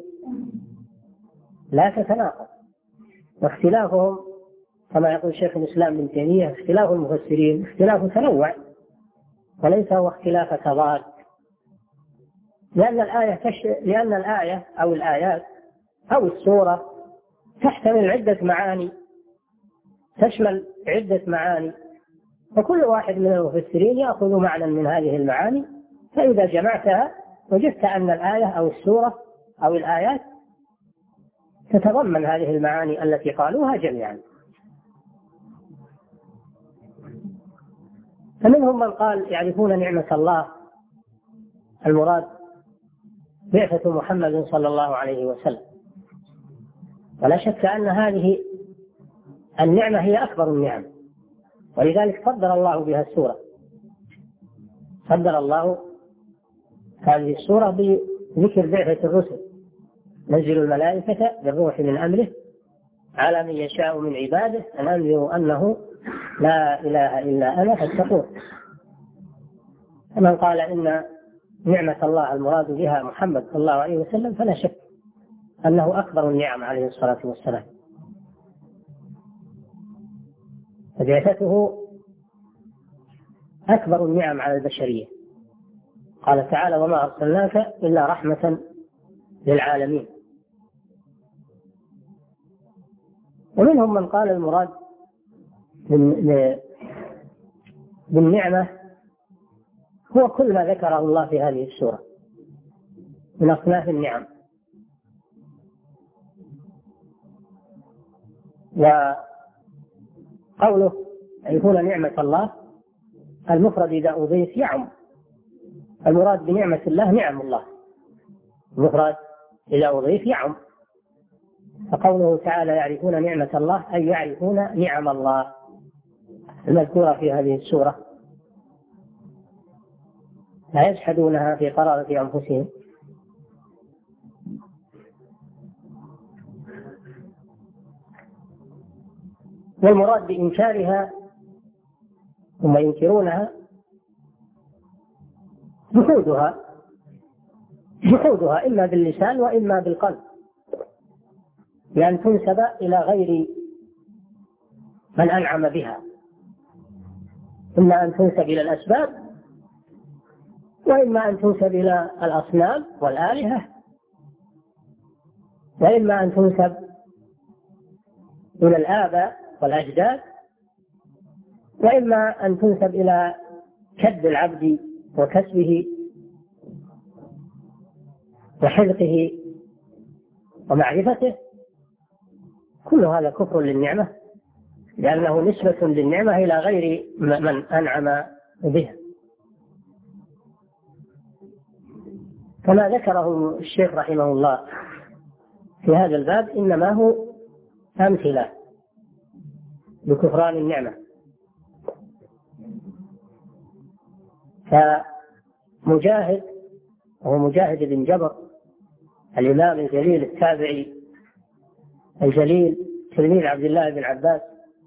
لا تتناقض، واختلافهم كما يقول شيخ الإسلام ابن تيمية: اختلاف المفسرين اختلاف تنوع وليس هو اختلاف تضاد، لأن الآية تش... لأن الآية أو الآيات أو السورة تحتمل عدة معاني، تشمل عدة معاني، وكل واحد من المفسرين يأخذ معنى من هذه المعاني، فإذا جمعتها وجدت أن الآية أو السورة أو الآيات تتضمن هذه المعاني التي قالوها جميعا. فمنهم من قال يعرفون نعمة الله المراد بعثة محمد صلى الله عليه وسلم، ولا شك أن هذه النعمة هي أكبر النعم، ولذلك فضل الله بها السورة. فضل الله هذه السورة بذكر بعثة الرسل: نزل الملائكة بالروح من أمره على من يشاء من عباده أن أنذروا أنه لا إله إلا أنا فاتقون. فمن قال إن نعمة الله المراد بها محمد صلى الله عليه وسلم فلا شك أنه أكبر النعم عليه الصلاة والسلام. فبعثته أكبر النعم على البشرية. قال تعالى: وما أرسلناك إلا رحمة للعالمين. ومنهم من قال المراد بالنعمة هو كل ما ذكره الله في هذه السورة من أصناف النعم. وقوله يعرفون نعمة الله المفرد إذا أضيف يعم، المراد بنعمة الله نعم الله، المفرد إذا أضيف يعم. فقوله تعالى يعرفون نعمة الله أي يعرفون نعم الله المذكورة في هذه السورة، لا يجحدونها في قرارة أنفسهم. والمراد بإنكارها ثم ينكرونها جحودها، جحودها إما باللسان وإما بالقلب، لأن تنسب إلى غير من أنعم بها، إما أن تنسب إلى الأسباب وإما أن تنسب إلى الأصنام والآلهة، وإما أن تنسب إلى الآباء والأجداد، وإما أن تنسب إلى كد العبد وكسبه وحذقه ومعرفته. كل هذا كفر للنعمة، لأنه نسبة للنعمة إلى غير من أنعم بها، كما ذكره الشيخ رحمه الله في هذا الباب إنما هو أمثلة بكفران النعمة. فمجاهد وهو مجاهد بن جبر الإمام الجليل التابعي الجليل تلميذ عبد الله بن عباس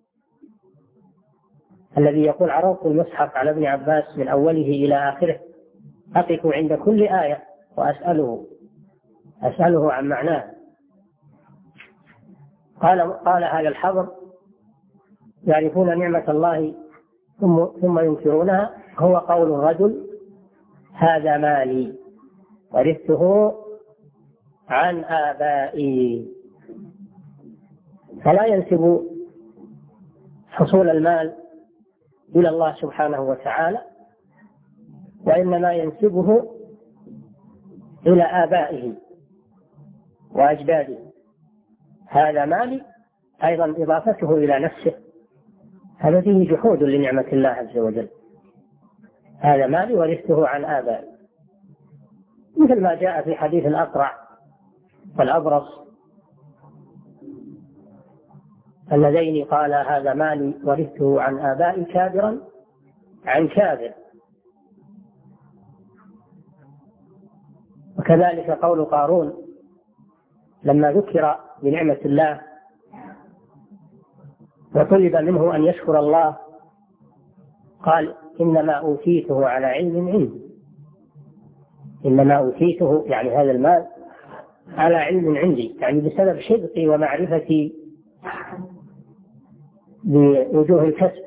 الذي يقول عرضت المصحف على ابن عباس من أوله إلى آخره أقف عند كل آية وأسأله أسأله عن معناه. قال قال هذا الحبر يعرفون نعمة الله ثم, ثم ينكرونها هو قول الرجل هذا مالي ورثته عن آبائي. فلا ينسب حصول المال إلى الله سبحانه وتعالى، وإنما ينسبه إلى آبائه وأجداده. هذا مالي أيضا إضافته إلى نفسه، هذا فيه جحود لنعمة الله عز وجل. هذا مالي ورثته عن آبائي، مثل ما جاء في حديث الأقرع والأبرص اللذين قال هذا مالي ورثته عن آبائي كابرا عن كابر. وكذلك قول قارون لما ذكر بنعمة الله وطلب منه أن يشكر الله قال إنما أوتيته على علم عندي، إنما أوتيته يعني هذا المال على علم عندي، يعني بسبب حذقي ومعرفتي بوجوه الكسب،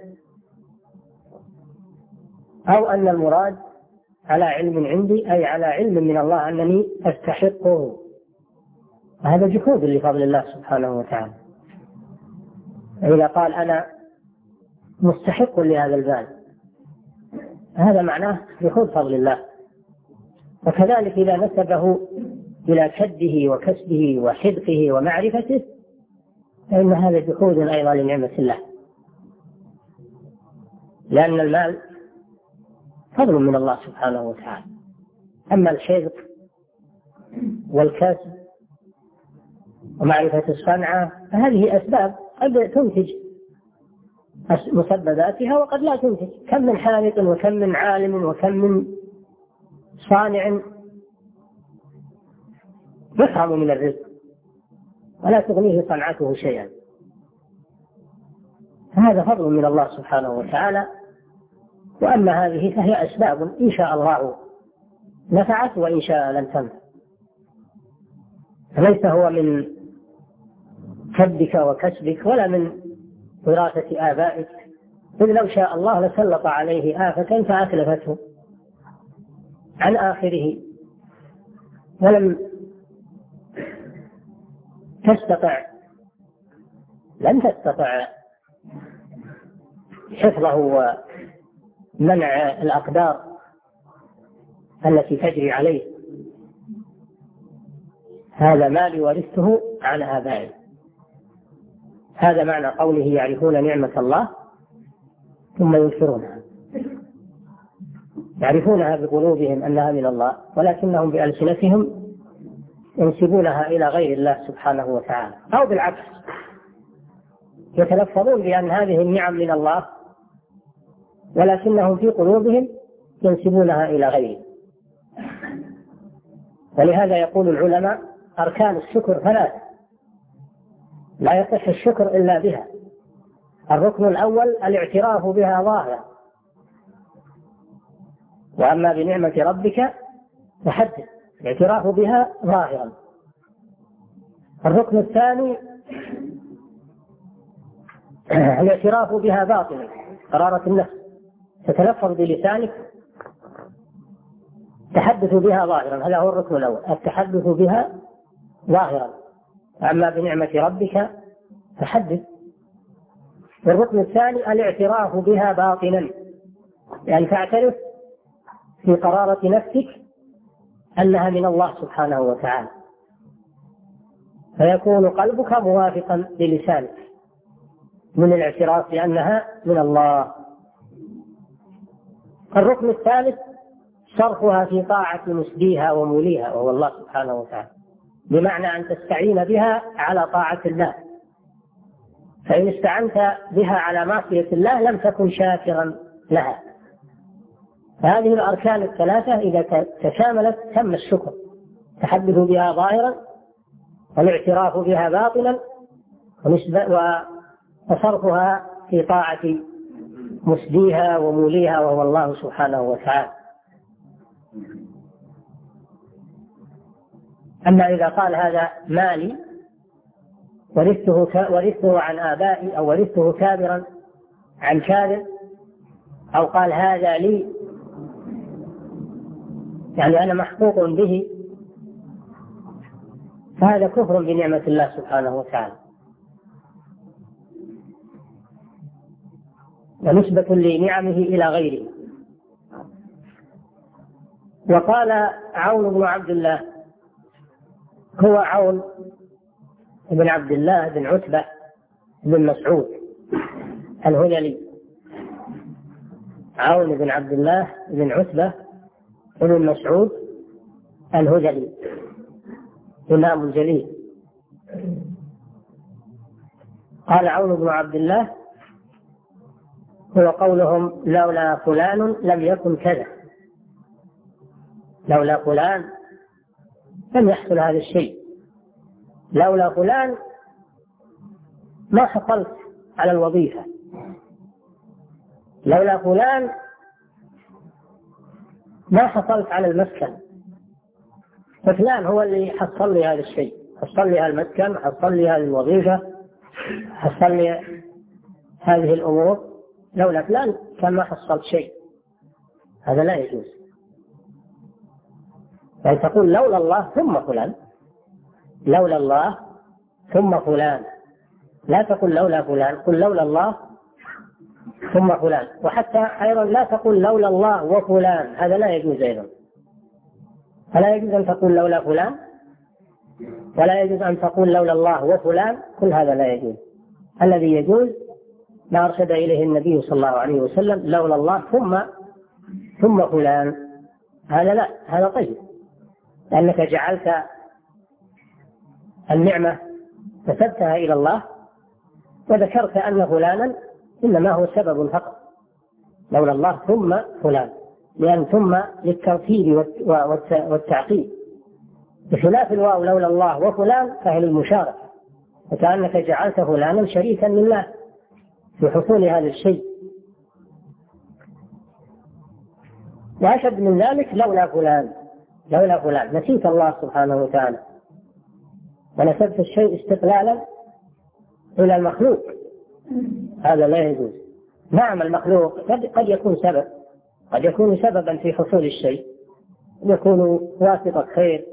أو أن المراد على علم عندي أي على علم من الله أنني أستحقه. هذا جحود لفضل الله سبحانه وتعالى. إذا قال أنا مستحق لهذا المال هذا معناه جحود فضل الله. وكذلك إذا نسبه إلى كده وكسبه وحذقه ومعرفته فإن هذا جحود أيضا لنعمة الله، لأن المال فضل من الله سبحانه وتعالى. أما الحذق والكسب ومعرفة الصنعة فهذه أسباب قد تنتج مسبباتها وقد لا تنتج. كم من حاذق وكم من عالم وكم من صانع يحرم من الرزق ولا تغنيه صنعته شيئا. هذا فضل من الله سبحانه وتعالى. وأما هذه فهي أسباب إن شاء الله نفعت وإن شاء لم تنفع، فليس هو من كدك وكسبك ولا من وراثة آبائك، إذ لو شاء الله لسلط عليه آفة فأتلفته عن آخره ولم تستطع لن تستطع حفظه ومنع الأقدار التي تجري عليه. هذا مالي ورثته عن آبائي. هذا معنى قوله يعرفون نعمة الله ثم ينكرونها. يعرفونها بقلوبهم أنها من الله، ولكنهم بألسنتهم ينسبونها إلى غير الله سبحانه وتعالى، أو بالعكس يتلفظون بأن هذه النعم من الله، ولكنهم في قلوبهم ينسبونها إلى غيره. ولهذا يقول العلماء: أركان الشكر ثلاثة لا يصح الشكر إلا بها. الركن الأول الاعتراف بها ظاهرا، وأما بنعمة ربك فحدث، الاعتراف بها ظاهرا. الركن الثاني الاعتراف بها باطنا، قرارة النفس، تتلفظ بلسانك، تحدث بها ظاهرا، هذا هو الركن الأول، التحدث بها ظاهرا. أما بنعمة ربك فحدث. والركن الثاني الاعتراف بها باطنا، يعني تعترف في قرارة نفسك أنها من الله سبحانه وتعالى، فيكون قلبك موافقا للسانك من الاعتراف بأنها من الله. الركن الثالث صرفها في طاعة مسديها وموليها وهو الله سبحانه وتعالى، بمعنى أن تستعين بها على طاعة الله، فإن استعنت بها على معصية الله لم تكن شاكرا لها. هذه الأركان الثلاثة إذا تكاملت تم الشكر: التحدث بها ظاهرا، والاعتراف بها باطلا، وصرفها في طاعة مسديها وموليها وهو الله سبحانه وتعالى. أما إذا قال هذا مالي ورثته ورثته عن آبائي، أو ورثته كابرا عن كابر، أو قال هذا لي، يعني أنا محقوق به، فهذا كفر بنعمة الله سبحانه وتعالى ونسبة لنعمه إلى غيره. وقال عون بن عبد الله، هو عون بن عبد الله بن عتبة بن مسعود الهذلي، عون بن عبد الله بن عتبة بن مسعود الهذلي، إمام جليل. قال عون بن عبد الله هو قولهم: لولا فلان لم يكن كذا، لولا فلان لم يحصل هذا الشيء، لولا فلان ما حصلت على الوظيفة، لولا فلان ما حصلت على المسكن، ففلان هو اللي حصل لي هذا الشيء، حصل لي هذا المسكن، حصل لي هذه الوظيفة، حصل لي هذه الأمور، لولا فلان كان ما حصلت شيء. هذا لا يجوز. يعني تقول لولا الله ثم فلان، لولا الله ثم فلان، لا تقل لولا فلان، قل لولا الله ثم فلان. وحتى أيضا لا تقول لولا الله وفلان، هذا لا يجوز أيضا. فلا يجوز أن تقول لولا فلان، ولا يجوز أن تقول لولا الله وفلان، كل هذا لا يجوز. الذي يجوز ما أرشد إليه النبي صلى الله عليه وسلم: لولا الله ثم ثم فلان. هذا لا، هذا طيب، لأنك جعلت النعمة نسبتها إلى الله، وذكرت أن فلانا إنما هو سبب فقط. لولا الله ثم فلان، لأن ثم للترتيب والتعقيب، بخلاف الواو لولا الله وفلان فهي للمشاركة، وكأنك جعلت فلانا شريكا لله في حصول هذا الشيء. وأشد من ذلك لولا فلان، لولا فلان نسيت الله سبحانه وتعالى ونسبت الشيء استقلالا إلى المخلوق، هذا لا يجوز. نعم المخلوق قد يكون سبب، قد يكون سببا في حصول الشيء، يكون واسطة خير،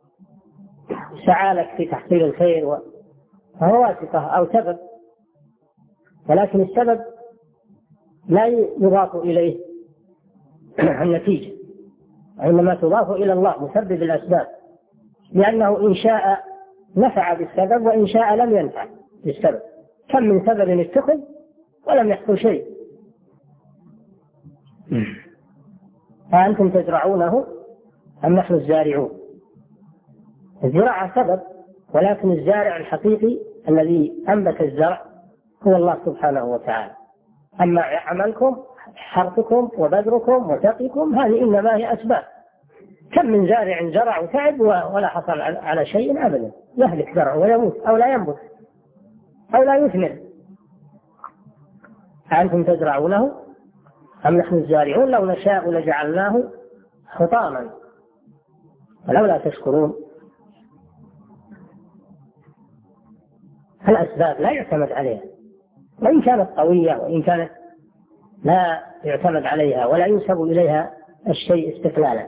سعالك في تحصيل الخير، فهو واسطة أو سبب، ولكن السبب لا يضاف إليه النتيجة، إنما تضاف إلى الله مسبب الأسباب، لأنه إن شاء نفع بالسبب وإن شاء لم ينفع بالسبب. كم من سبب اتخذ ولم يحصل شيء. أأنتم تزرعونه أم نحن الزارعون؟ الزراعة سبب، ولكن الزارع الحقيقي الذي أنبت الزرع هو الله سبحانه وتعالى. أما عملكم حرثكم وبذركم وسقيكم هذه إنما هي أسباب. كم من زارع زرع وتعب ولا حصل على شيء أبدا، يهلك زرعه ويموت أو لا ينبت أو لا يثمر. أنتم تزرعونه أم نحن الزارعون؟ لو نشاء لجعلناه حطاما فلولا تشكرون. الأسباب لا يعتمد عليها، وإن كانت قوية وإن كانت لا يعتمد عليها ولا ينسب إليها الشيء استقلالا.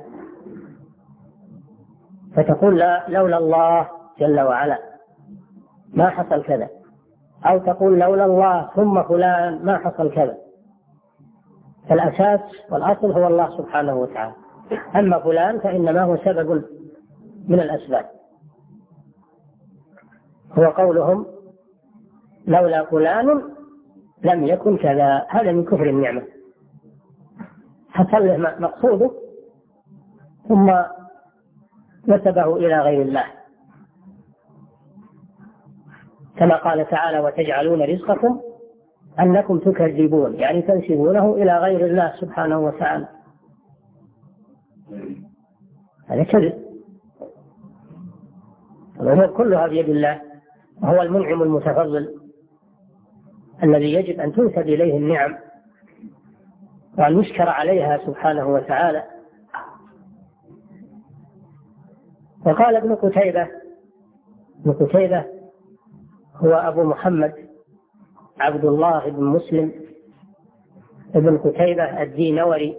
فتقول لا لولا الله جل وعلا ما حصل كذا، أو تقول لولا الله ثم فلان ما حصل كذا. فالأساس والأصل هو الله سبحانه وتعالى، أما فلان فإنما هو سبب من الأسباب. هو قولهم لولا فلان لم يكن كذا، هذا من كفر النعمة، حصل له مقصوده ثم نسبه إلى غير الله، كما قال تعالى وتجعلون رزقكم أنكم تكذبون، يعني تنسبونه إلى غير الله سبحانه وتعالى. هذا كذب. الأمور كلها بيد الله، وهو المنعم المتفضل الذي يجب أن تنسب إليه النعم وأن يشكر عليها سبحانه وتعالى. وقال ابن قتيبة، ابن قتيبة هو أبو محمد عبد الله بن مسلم ابن قتيبة الدينوري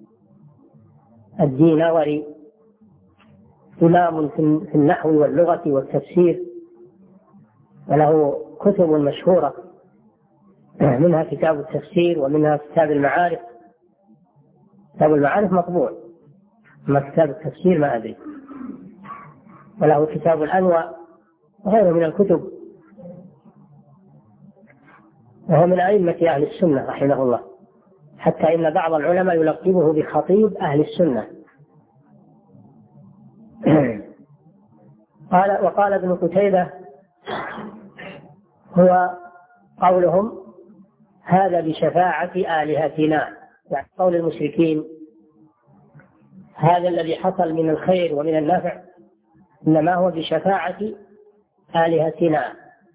الدينوري إمام في النحو واللغة والتفسير، وله كتب مشهورة، منها كتاب التفسير ومنها كتاب المعارف. كتاب المعارف مطبوع، أما كتاب التفسير ما أدري. وله كتاب الأنواع وغيره من الكتب، وهو من أئمة أهل السنة رحمه الله، حتى إن بعض العلماء يلقبه بخطيب أهل السنة. قال وقال ابن قتيبة هو قولهم هذا بشفاعة آلهتنا، يعني قول المشركين هذا الذي حصل من الخير ومن النفع إنما هو بشفاعة آلهتنا،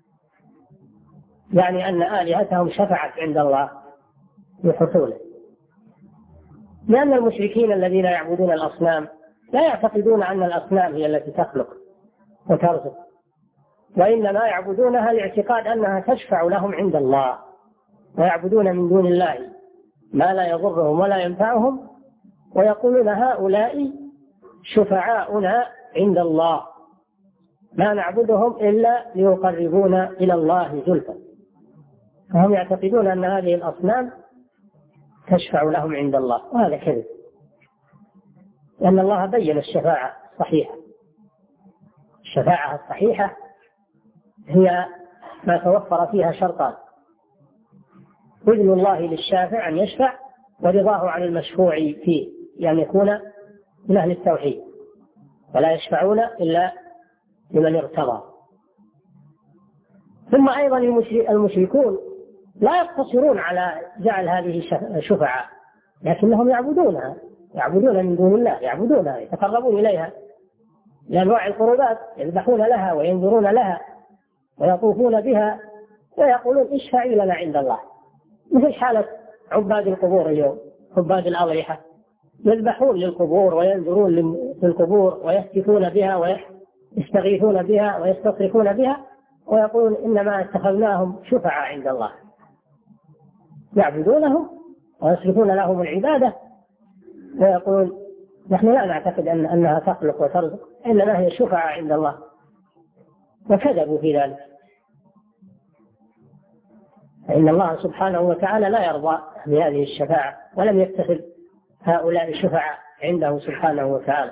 يعني أن آلهتهم شفعت عند الله بحصوله. لأن المشركين الذين يعبدون الأصنام لا يعتقدون أن الأصنام هي التي تخلق وترزق، وإنما يعبدونها لاعتقاد أنها تشفع لهم عند الله، ويعبدون من دون الله ما لا يضرهم ولا ينفعهم، ويقولون هؤلاء شفعاؤنا عند الله ما نعبدهم إلا ليقربونا إلى الله زلفى. فهم يعتقدون أن هذه الأصنام تشفع لهم عند الله، وهذا كذب، لأن الله بين الشفاعة الصحيحة. الشفاعة الصحيحة هي ما توفر فيها شرطان: إذن الله للشافع أن يشفع، ورضاه عن المشفوع فيه، يعني يكون من أهل التوحيد، ولا يشفعون إلا لمن ارتضى. ثم أيضا المشركون لا يقتصرون على جعل هذه شفعاء، لكنهم يعبدونها، يعبدون من دون الله، يعبدونها، يتقربون إليها لأنواع القربات، يذبحون لها وينظرون لها ويطوفون بها ويقولون اشفعي لنا عند الله، مثل حالة عباد القبور اليوم، عباد الأضرحة، يذبحون للقبور وينظرون للقبور ويهتفون بها ويستغيثون بها ويستصرخون بها، ويقولون إنما اتخذناهم شفعاء عند الله، يعبدونهم ويصرفون لهم العبادة، ويقولون نحن لا نعتقد أن أنها تخلق وترزق، إنما هي شفعاء عند الله، وكذبوا في ذلك. فإن الله سبحانه وتعالى لا يرضى بهذه الشفاعة، ولم يتخذ هؤلاء الشفعاء عنده سبحانه وتعالى.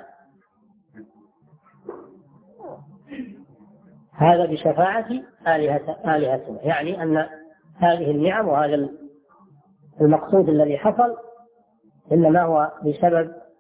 هذا بشفاعة آلهتنا، يعني أن هذه النعم وهذا المقصود الذي حصل إنما هو بسبب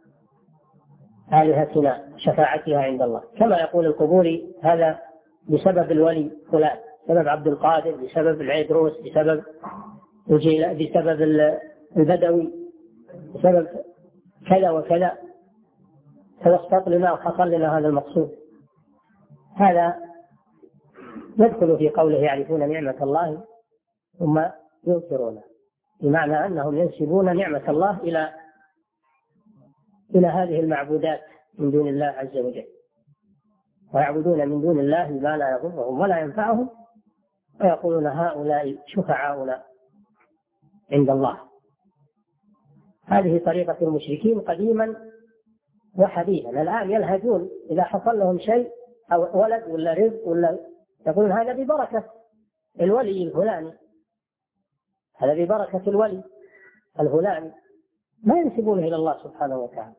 آلهتنا شفاعتها عند الله، كما يقول القبوري هذا بسبب الولي فلان، بسبب عبد القادر، بسبب العيدروس، بسبب بسبب البدوي، بسبب كذا وكذا، توسط لنا وحصل لنا هذا المقصود. هذا يدخل في قوله يعرفون نعمة الله ثم ينكرونها، بمعنى أنهم ينسبون نعمة الله إلى إلى هذه المعبودات من دون الله عز وجل، ويعبدون من دون الله ما لا يضرهم ولا ينفعهم، ويقولون هؤلاء شفعاؤنا عند الله. هذه طريقة المشركين قديما وحديثا. الآن يلهجون إذا حصل لهم شيء أو ولد ولا رزق ولا يقولون هذا ببركة الولي الفلاني، هذا ببركة الولي الفلاني، ما ينسبونه إلى الله سبحانه وتعالى.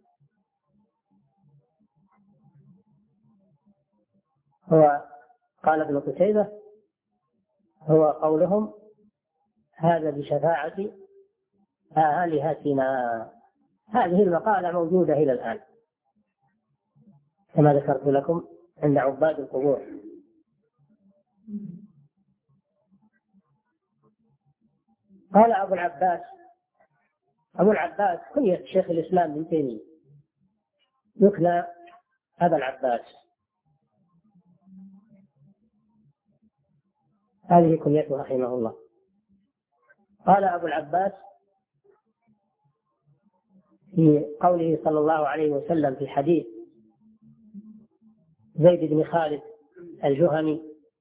هو قال ابن قتيبة هو قولهم هذا بشفاعة آلهتنا. هذه المقالة موجودة إلى الآن كما ذكرت لكم عند عباد القبور. قال أبو العباس، أبو العباس كنية شيخ الإسلام ابن تيمية، يكنى أبا العباس، هذه كنيته رحمه الله. قال أبو العباس في قوله صلى الله عليه وسلم في حديث زيد بن خالد الجهني،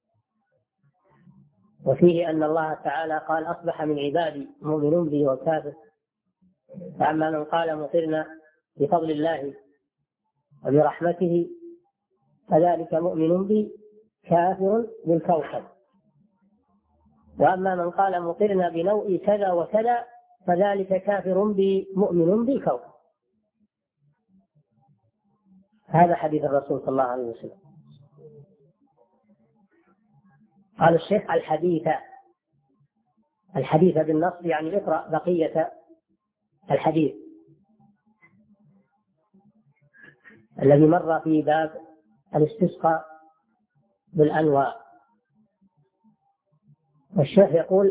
وفيه أن الله تعالى قال أصبح من عبادي مؤمن بي وكافر، فأما من قال مطرنا بفضل الله وبرحمته فذلك مؤمن بي كافر بالكوكب، وأما من قال مطرنا بنوء كذا وكذا فذلك كافر بي مؤمن بالكوكب. هذا حديث الرسول صلى الله عليه وسلم. قال الشيخ الحديث، الحديث بالنص يعني اقرأ بقية الحديث الذي مر في باب الاستسقاء بالأنواع. والشيخ يقول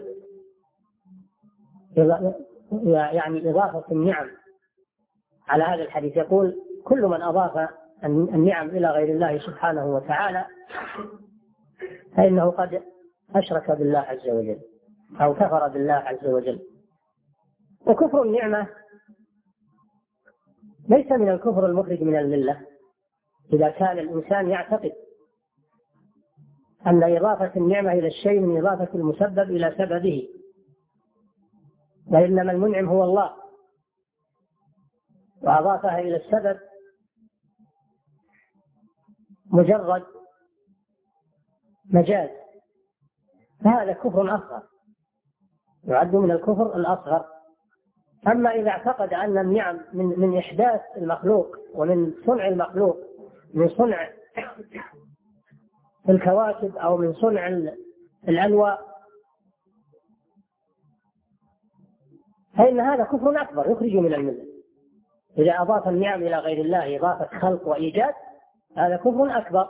يعني إضافة النعم على هذا الحديث، يقول كل من أضاف النعم إلى غير الله سبحانه وتعالى فإنه قد أشرك بالله عز وجل أو كفر بالله عز وجل. وكفر النعمة ليس من الكفر المخرج من الملة إذا كان الإنسان يعتقد أن إضافة النعمة إلى الشيء من إضافة المسبب إلى سببه، وإنما المنعم هو الله وأضافها إلى السبب مجرد مجاز، فهذا كفر أصغر يعد من الكفر الأصغر. أما إذا اعتقد أن النعم من, من إحداث المخلوق ومن صنع المخلوق، من صنع الكواكب أو من صنع الأنواء، فإن هذا كفر أكبر يخرج من الملة. إذا أضاف النعم إلى غير الله إضافة خلق وإيجاد هذا كفر أكبر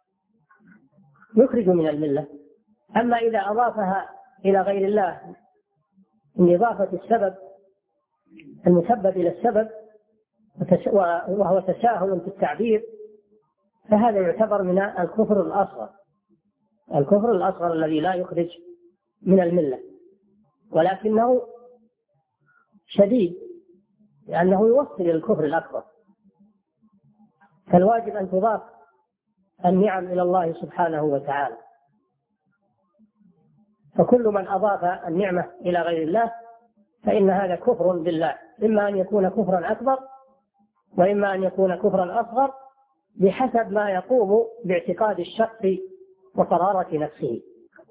يخرج من الملة. أما إذا أضافها إلى غير الله من إضافة السبب المسبب إلى السبب وهو تساهل في التعبير فهذا يعتبر من الكفر الأصغر، الكفر الأصغر الذي لا يخرج من الملة، ولكنه شديد لأنه يوصل إلى الكفر الأكبر. فالواجب أن تضاف النعم إلى الله سبحانه وتعالى، فكل من أضاف النعمة إلى غير الله فإن هذا كفر بالله، إما أن يكون كفرا أكبر وإما أن يكون كفرا أصغر بحسب ما يقوم باعتقاد الشخص وقرارة نفسه،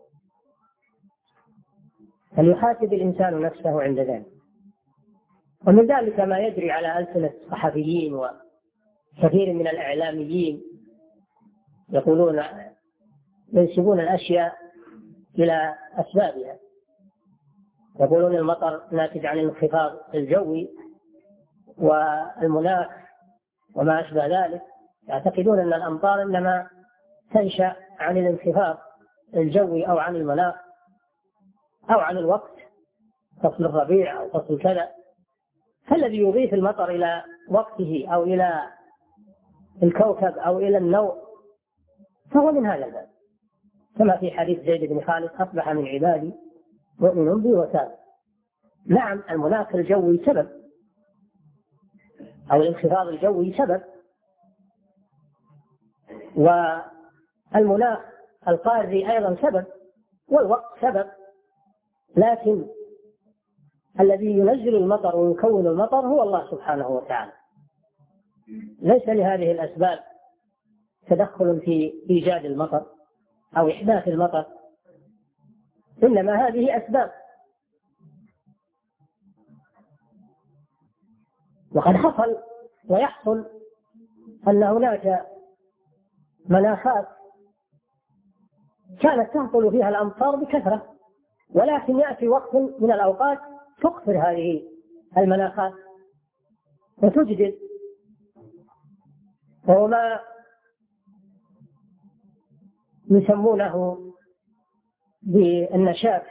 فليحاسب الإنسان نفسه عند ذلك. ومن ذلك ما يجري على ألسنة الصحفيين وكثير من الإعلاميين يقولون ينسبون الأشياء إلى أسبابها، يقولون المطر ناتج عن الانخفاض الجوي والمناخ وما أشبه ذلك، يعتقدون أن الأمطار إنما تنشأ عن الانخفاض الجوي أو عن المناخ أو عن الوقت، فصل الربيع أو فصل كذا. فالذي يضيف المطر إلى وقته أو إلى الكوكب أو إلى النوع فهو من هذا الباب، كما في حديث زيد بن خالد: أصبح من عبادي مؤمن بي وكافر. نعم، المناخ الجوي سبب، أو الانخفاض الجوي سبب، والمناخ القاري أيضا سبب، والوقت سبب، لكن الذي ينزل المطر ويكون المطر هو الله سبحانه وتعالى. ليس لهذه الأسباب تدخل في إيجاد المطر أو إحداث المطر، إنما هذه أسباب. وقد حصل ويحصل أن هناك مناخات كانت تهطل فيها الأمطار بكثرة، ولكن يأتي وقت من الأوقات تقصر هذه المناخات وتجدد، وهو ما يسمونه بالنشاف.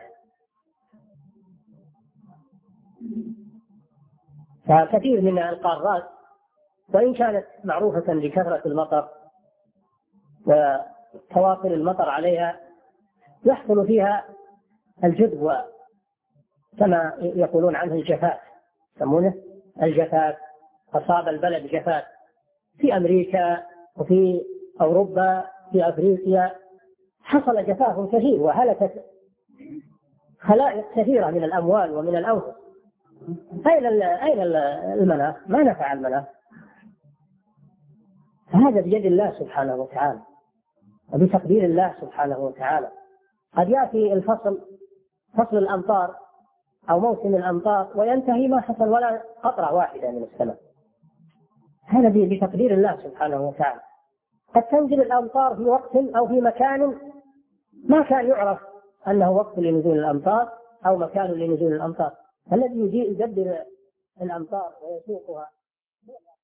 فكثير من القارات وإن كانت معروفة بكثرة المطر وتواصل المطر عليها يحصل فيها الجدب، كما يقولون عنه الجفاف، يسمونه الجفاف. أصاب البلد جفاف في أمريكا وفي أوروبا، في أفريقيا حصل جفاف كثير، وهلكت خلائق كثيرة من الأموال ومن الأنفس. أين أين المناخ؟ ما نفع المناخ. هذا بيد الله سبحانه وتعالى وبتقدير الله سبحانه وتعالى. قد يأتي الفصل فصل الأمطار أو موسم الأمطار وينتهي ما حصل ولا قطرة واحدة من السماء، هذا بتقدير الله سبحانه وتعالى. قد تنزل الأمطار في وقت أو في مكان ما كان يعرف أنه وقت لنزول الأمطار أو مكان لنزول الأمطار. الذي يدبر الأمطار ويسوقها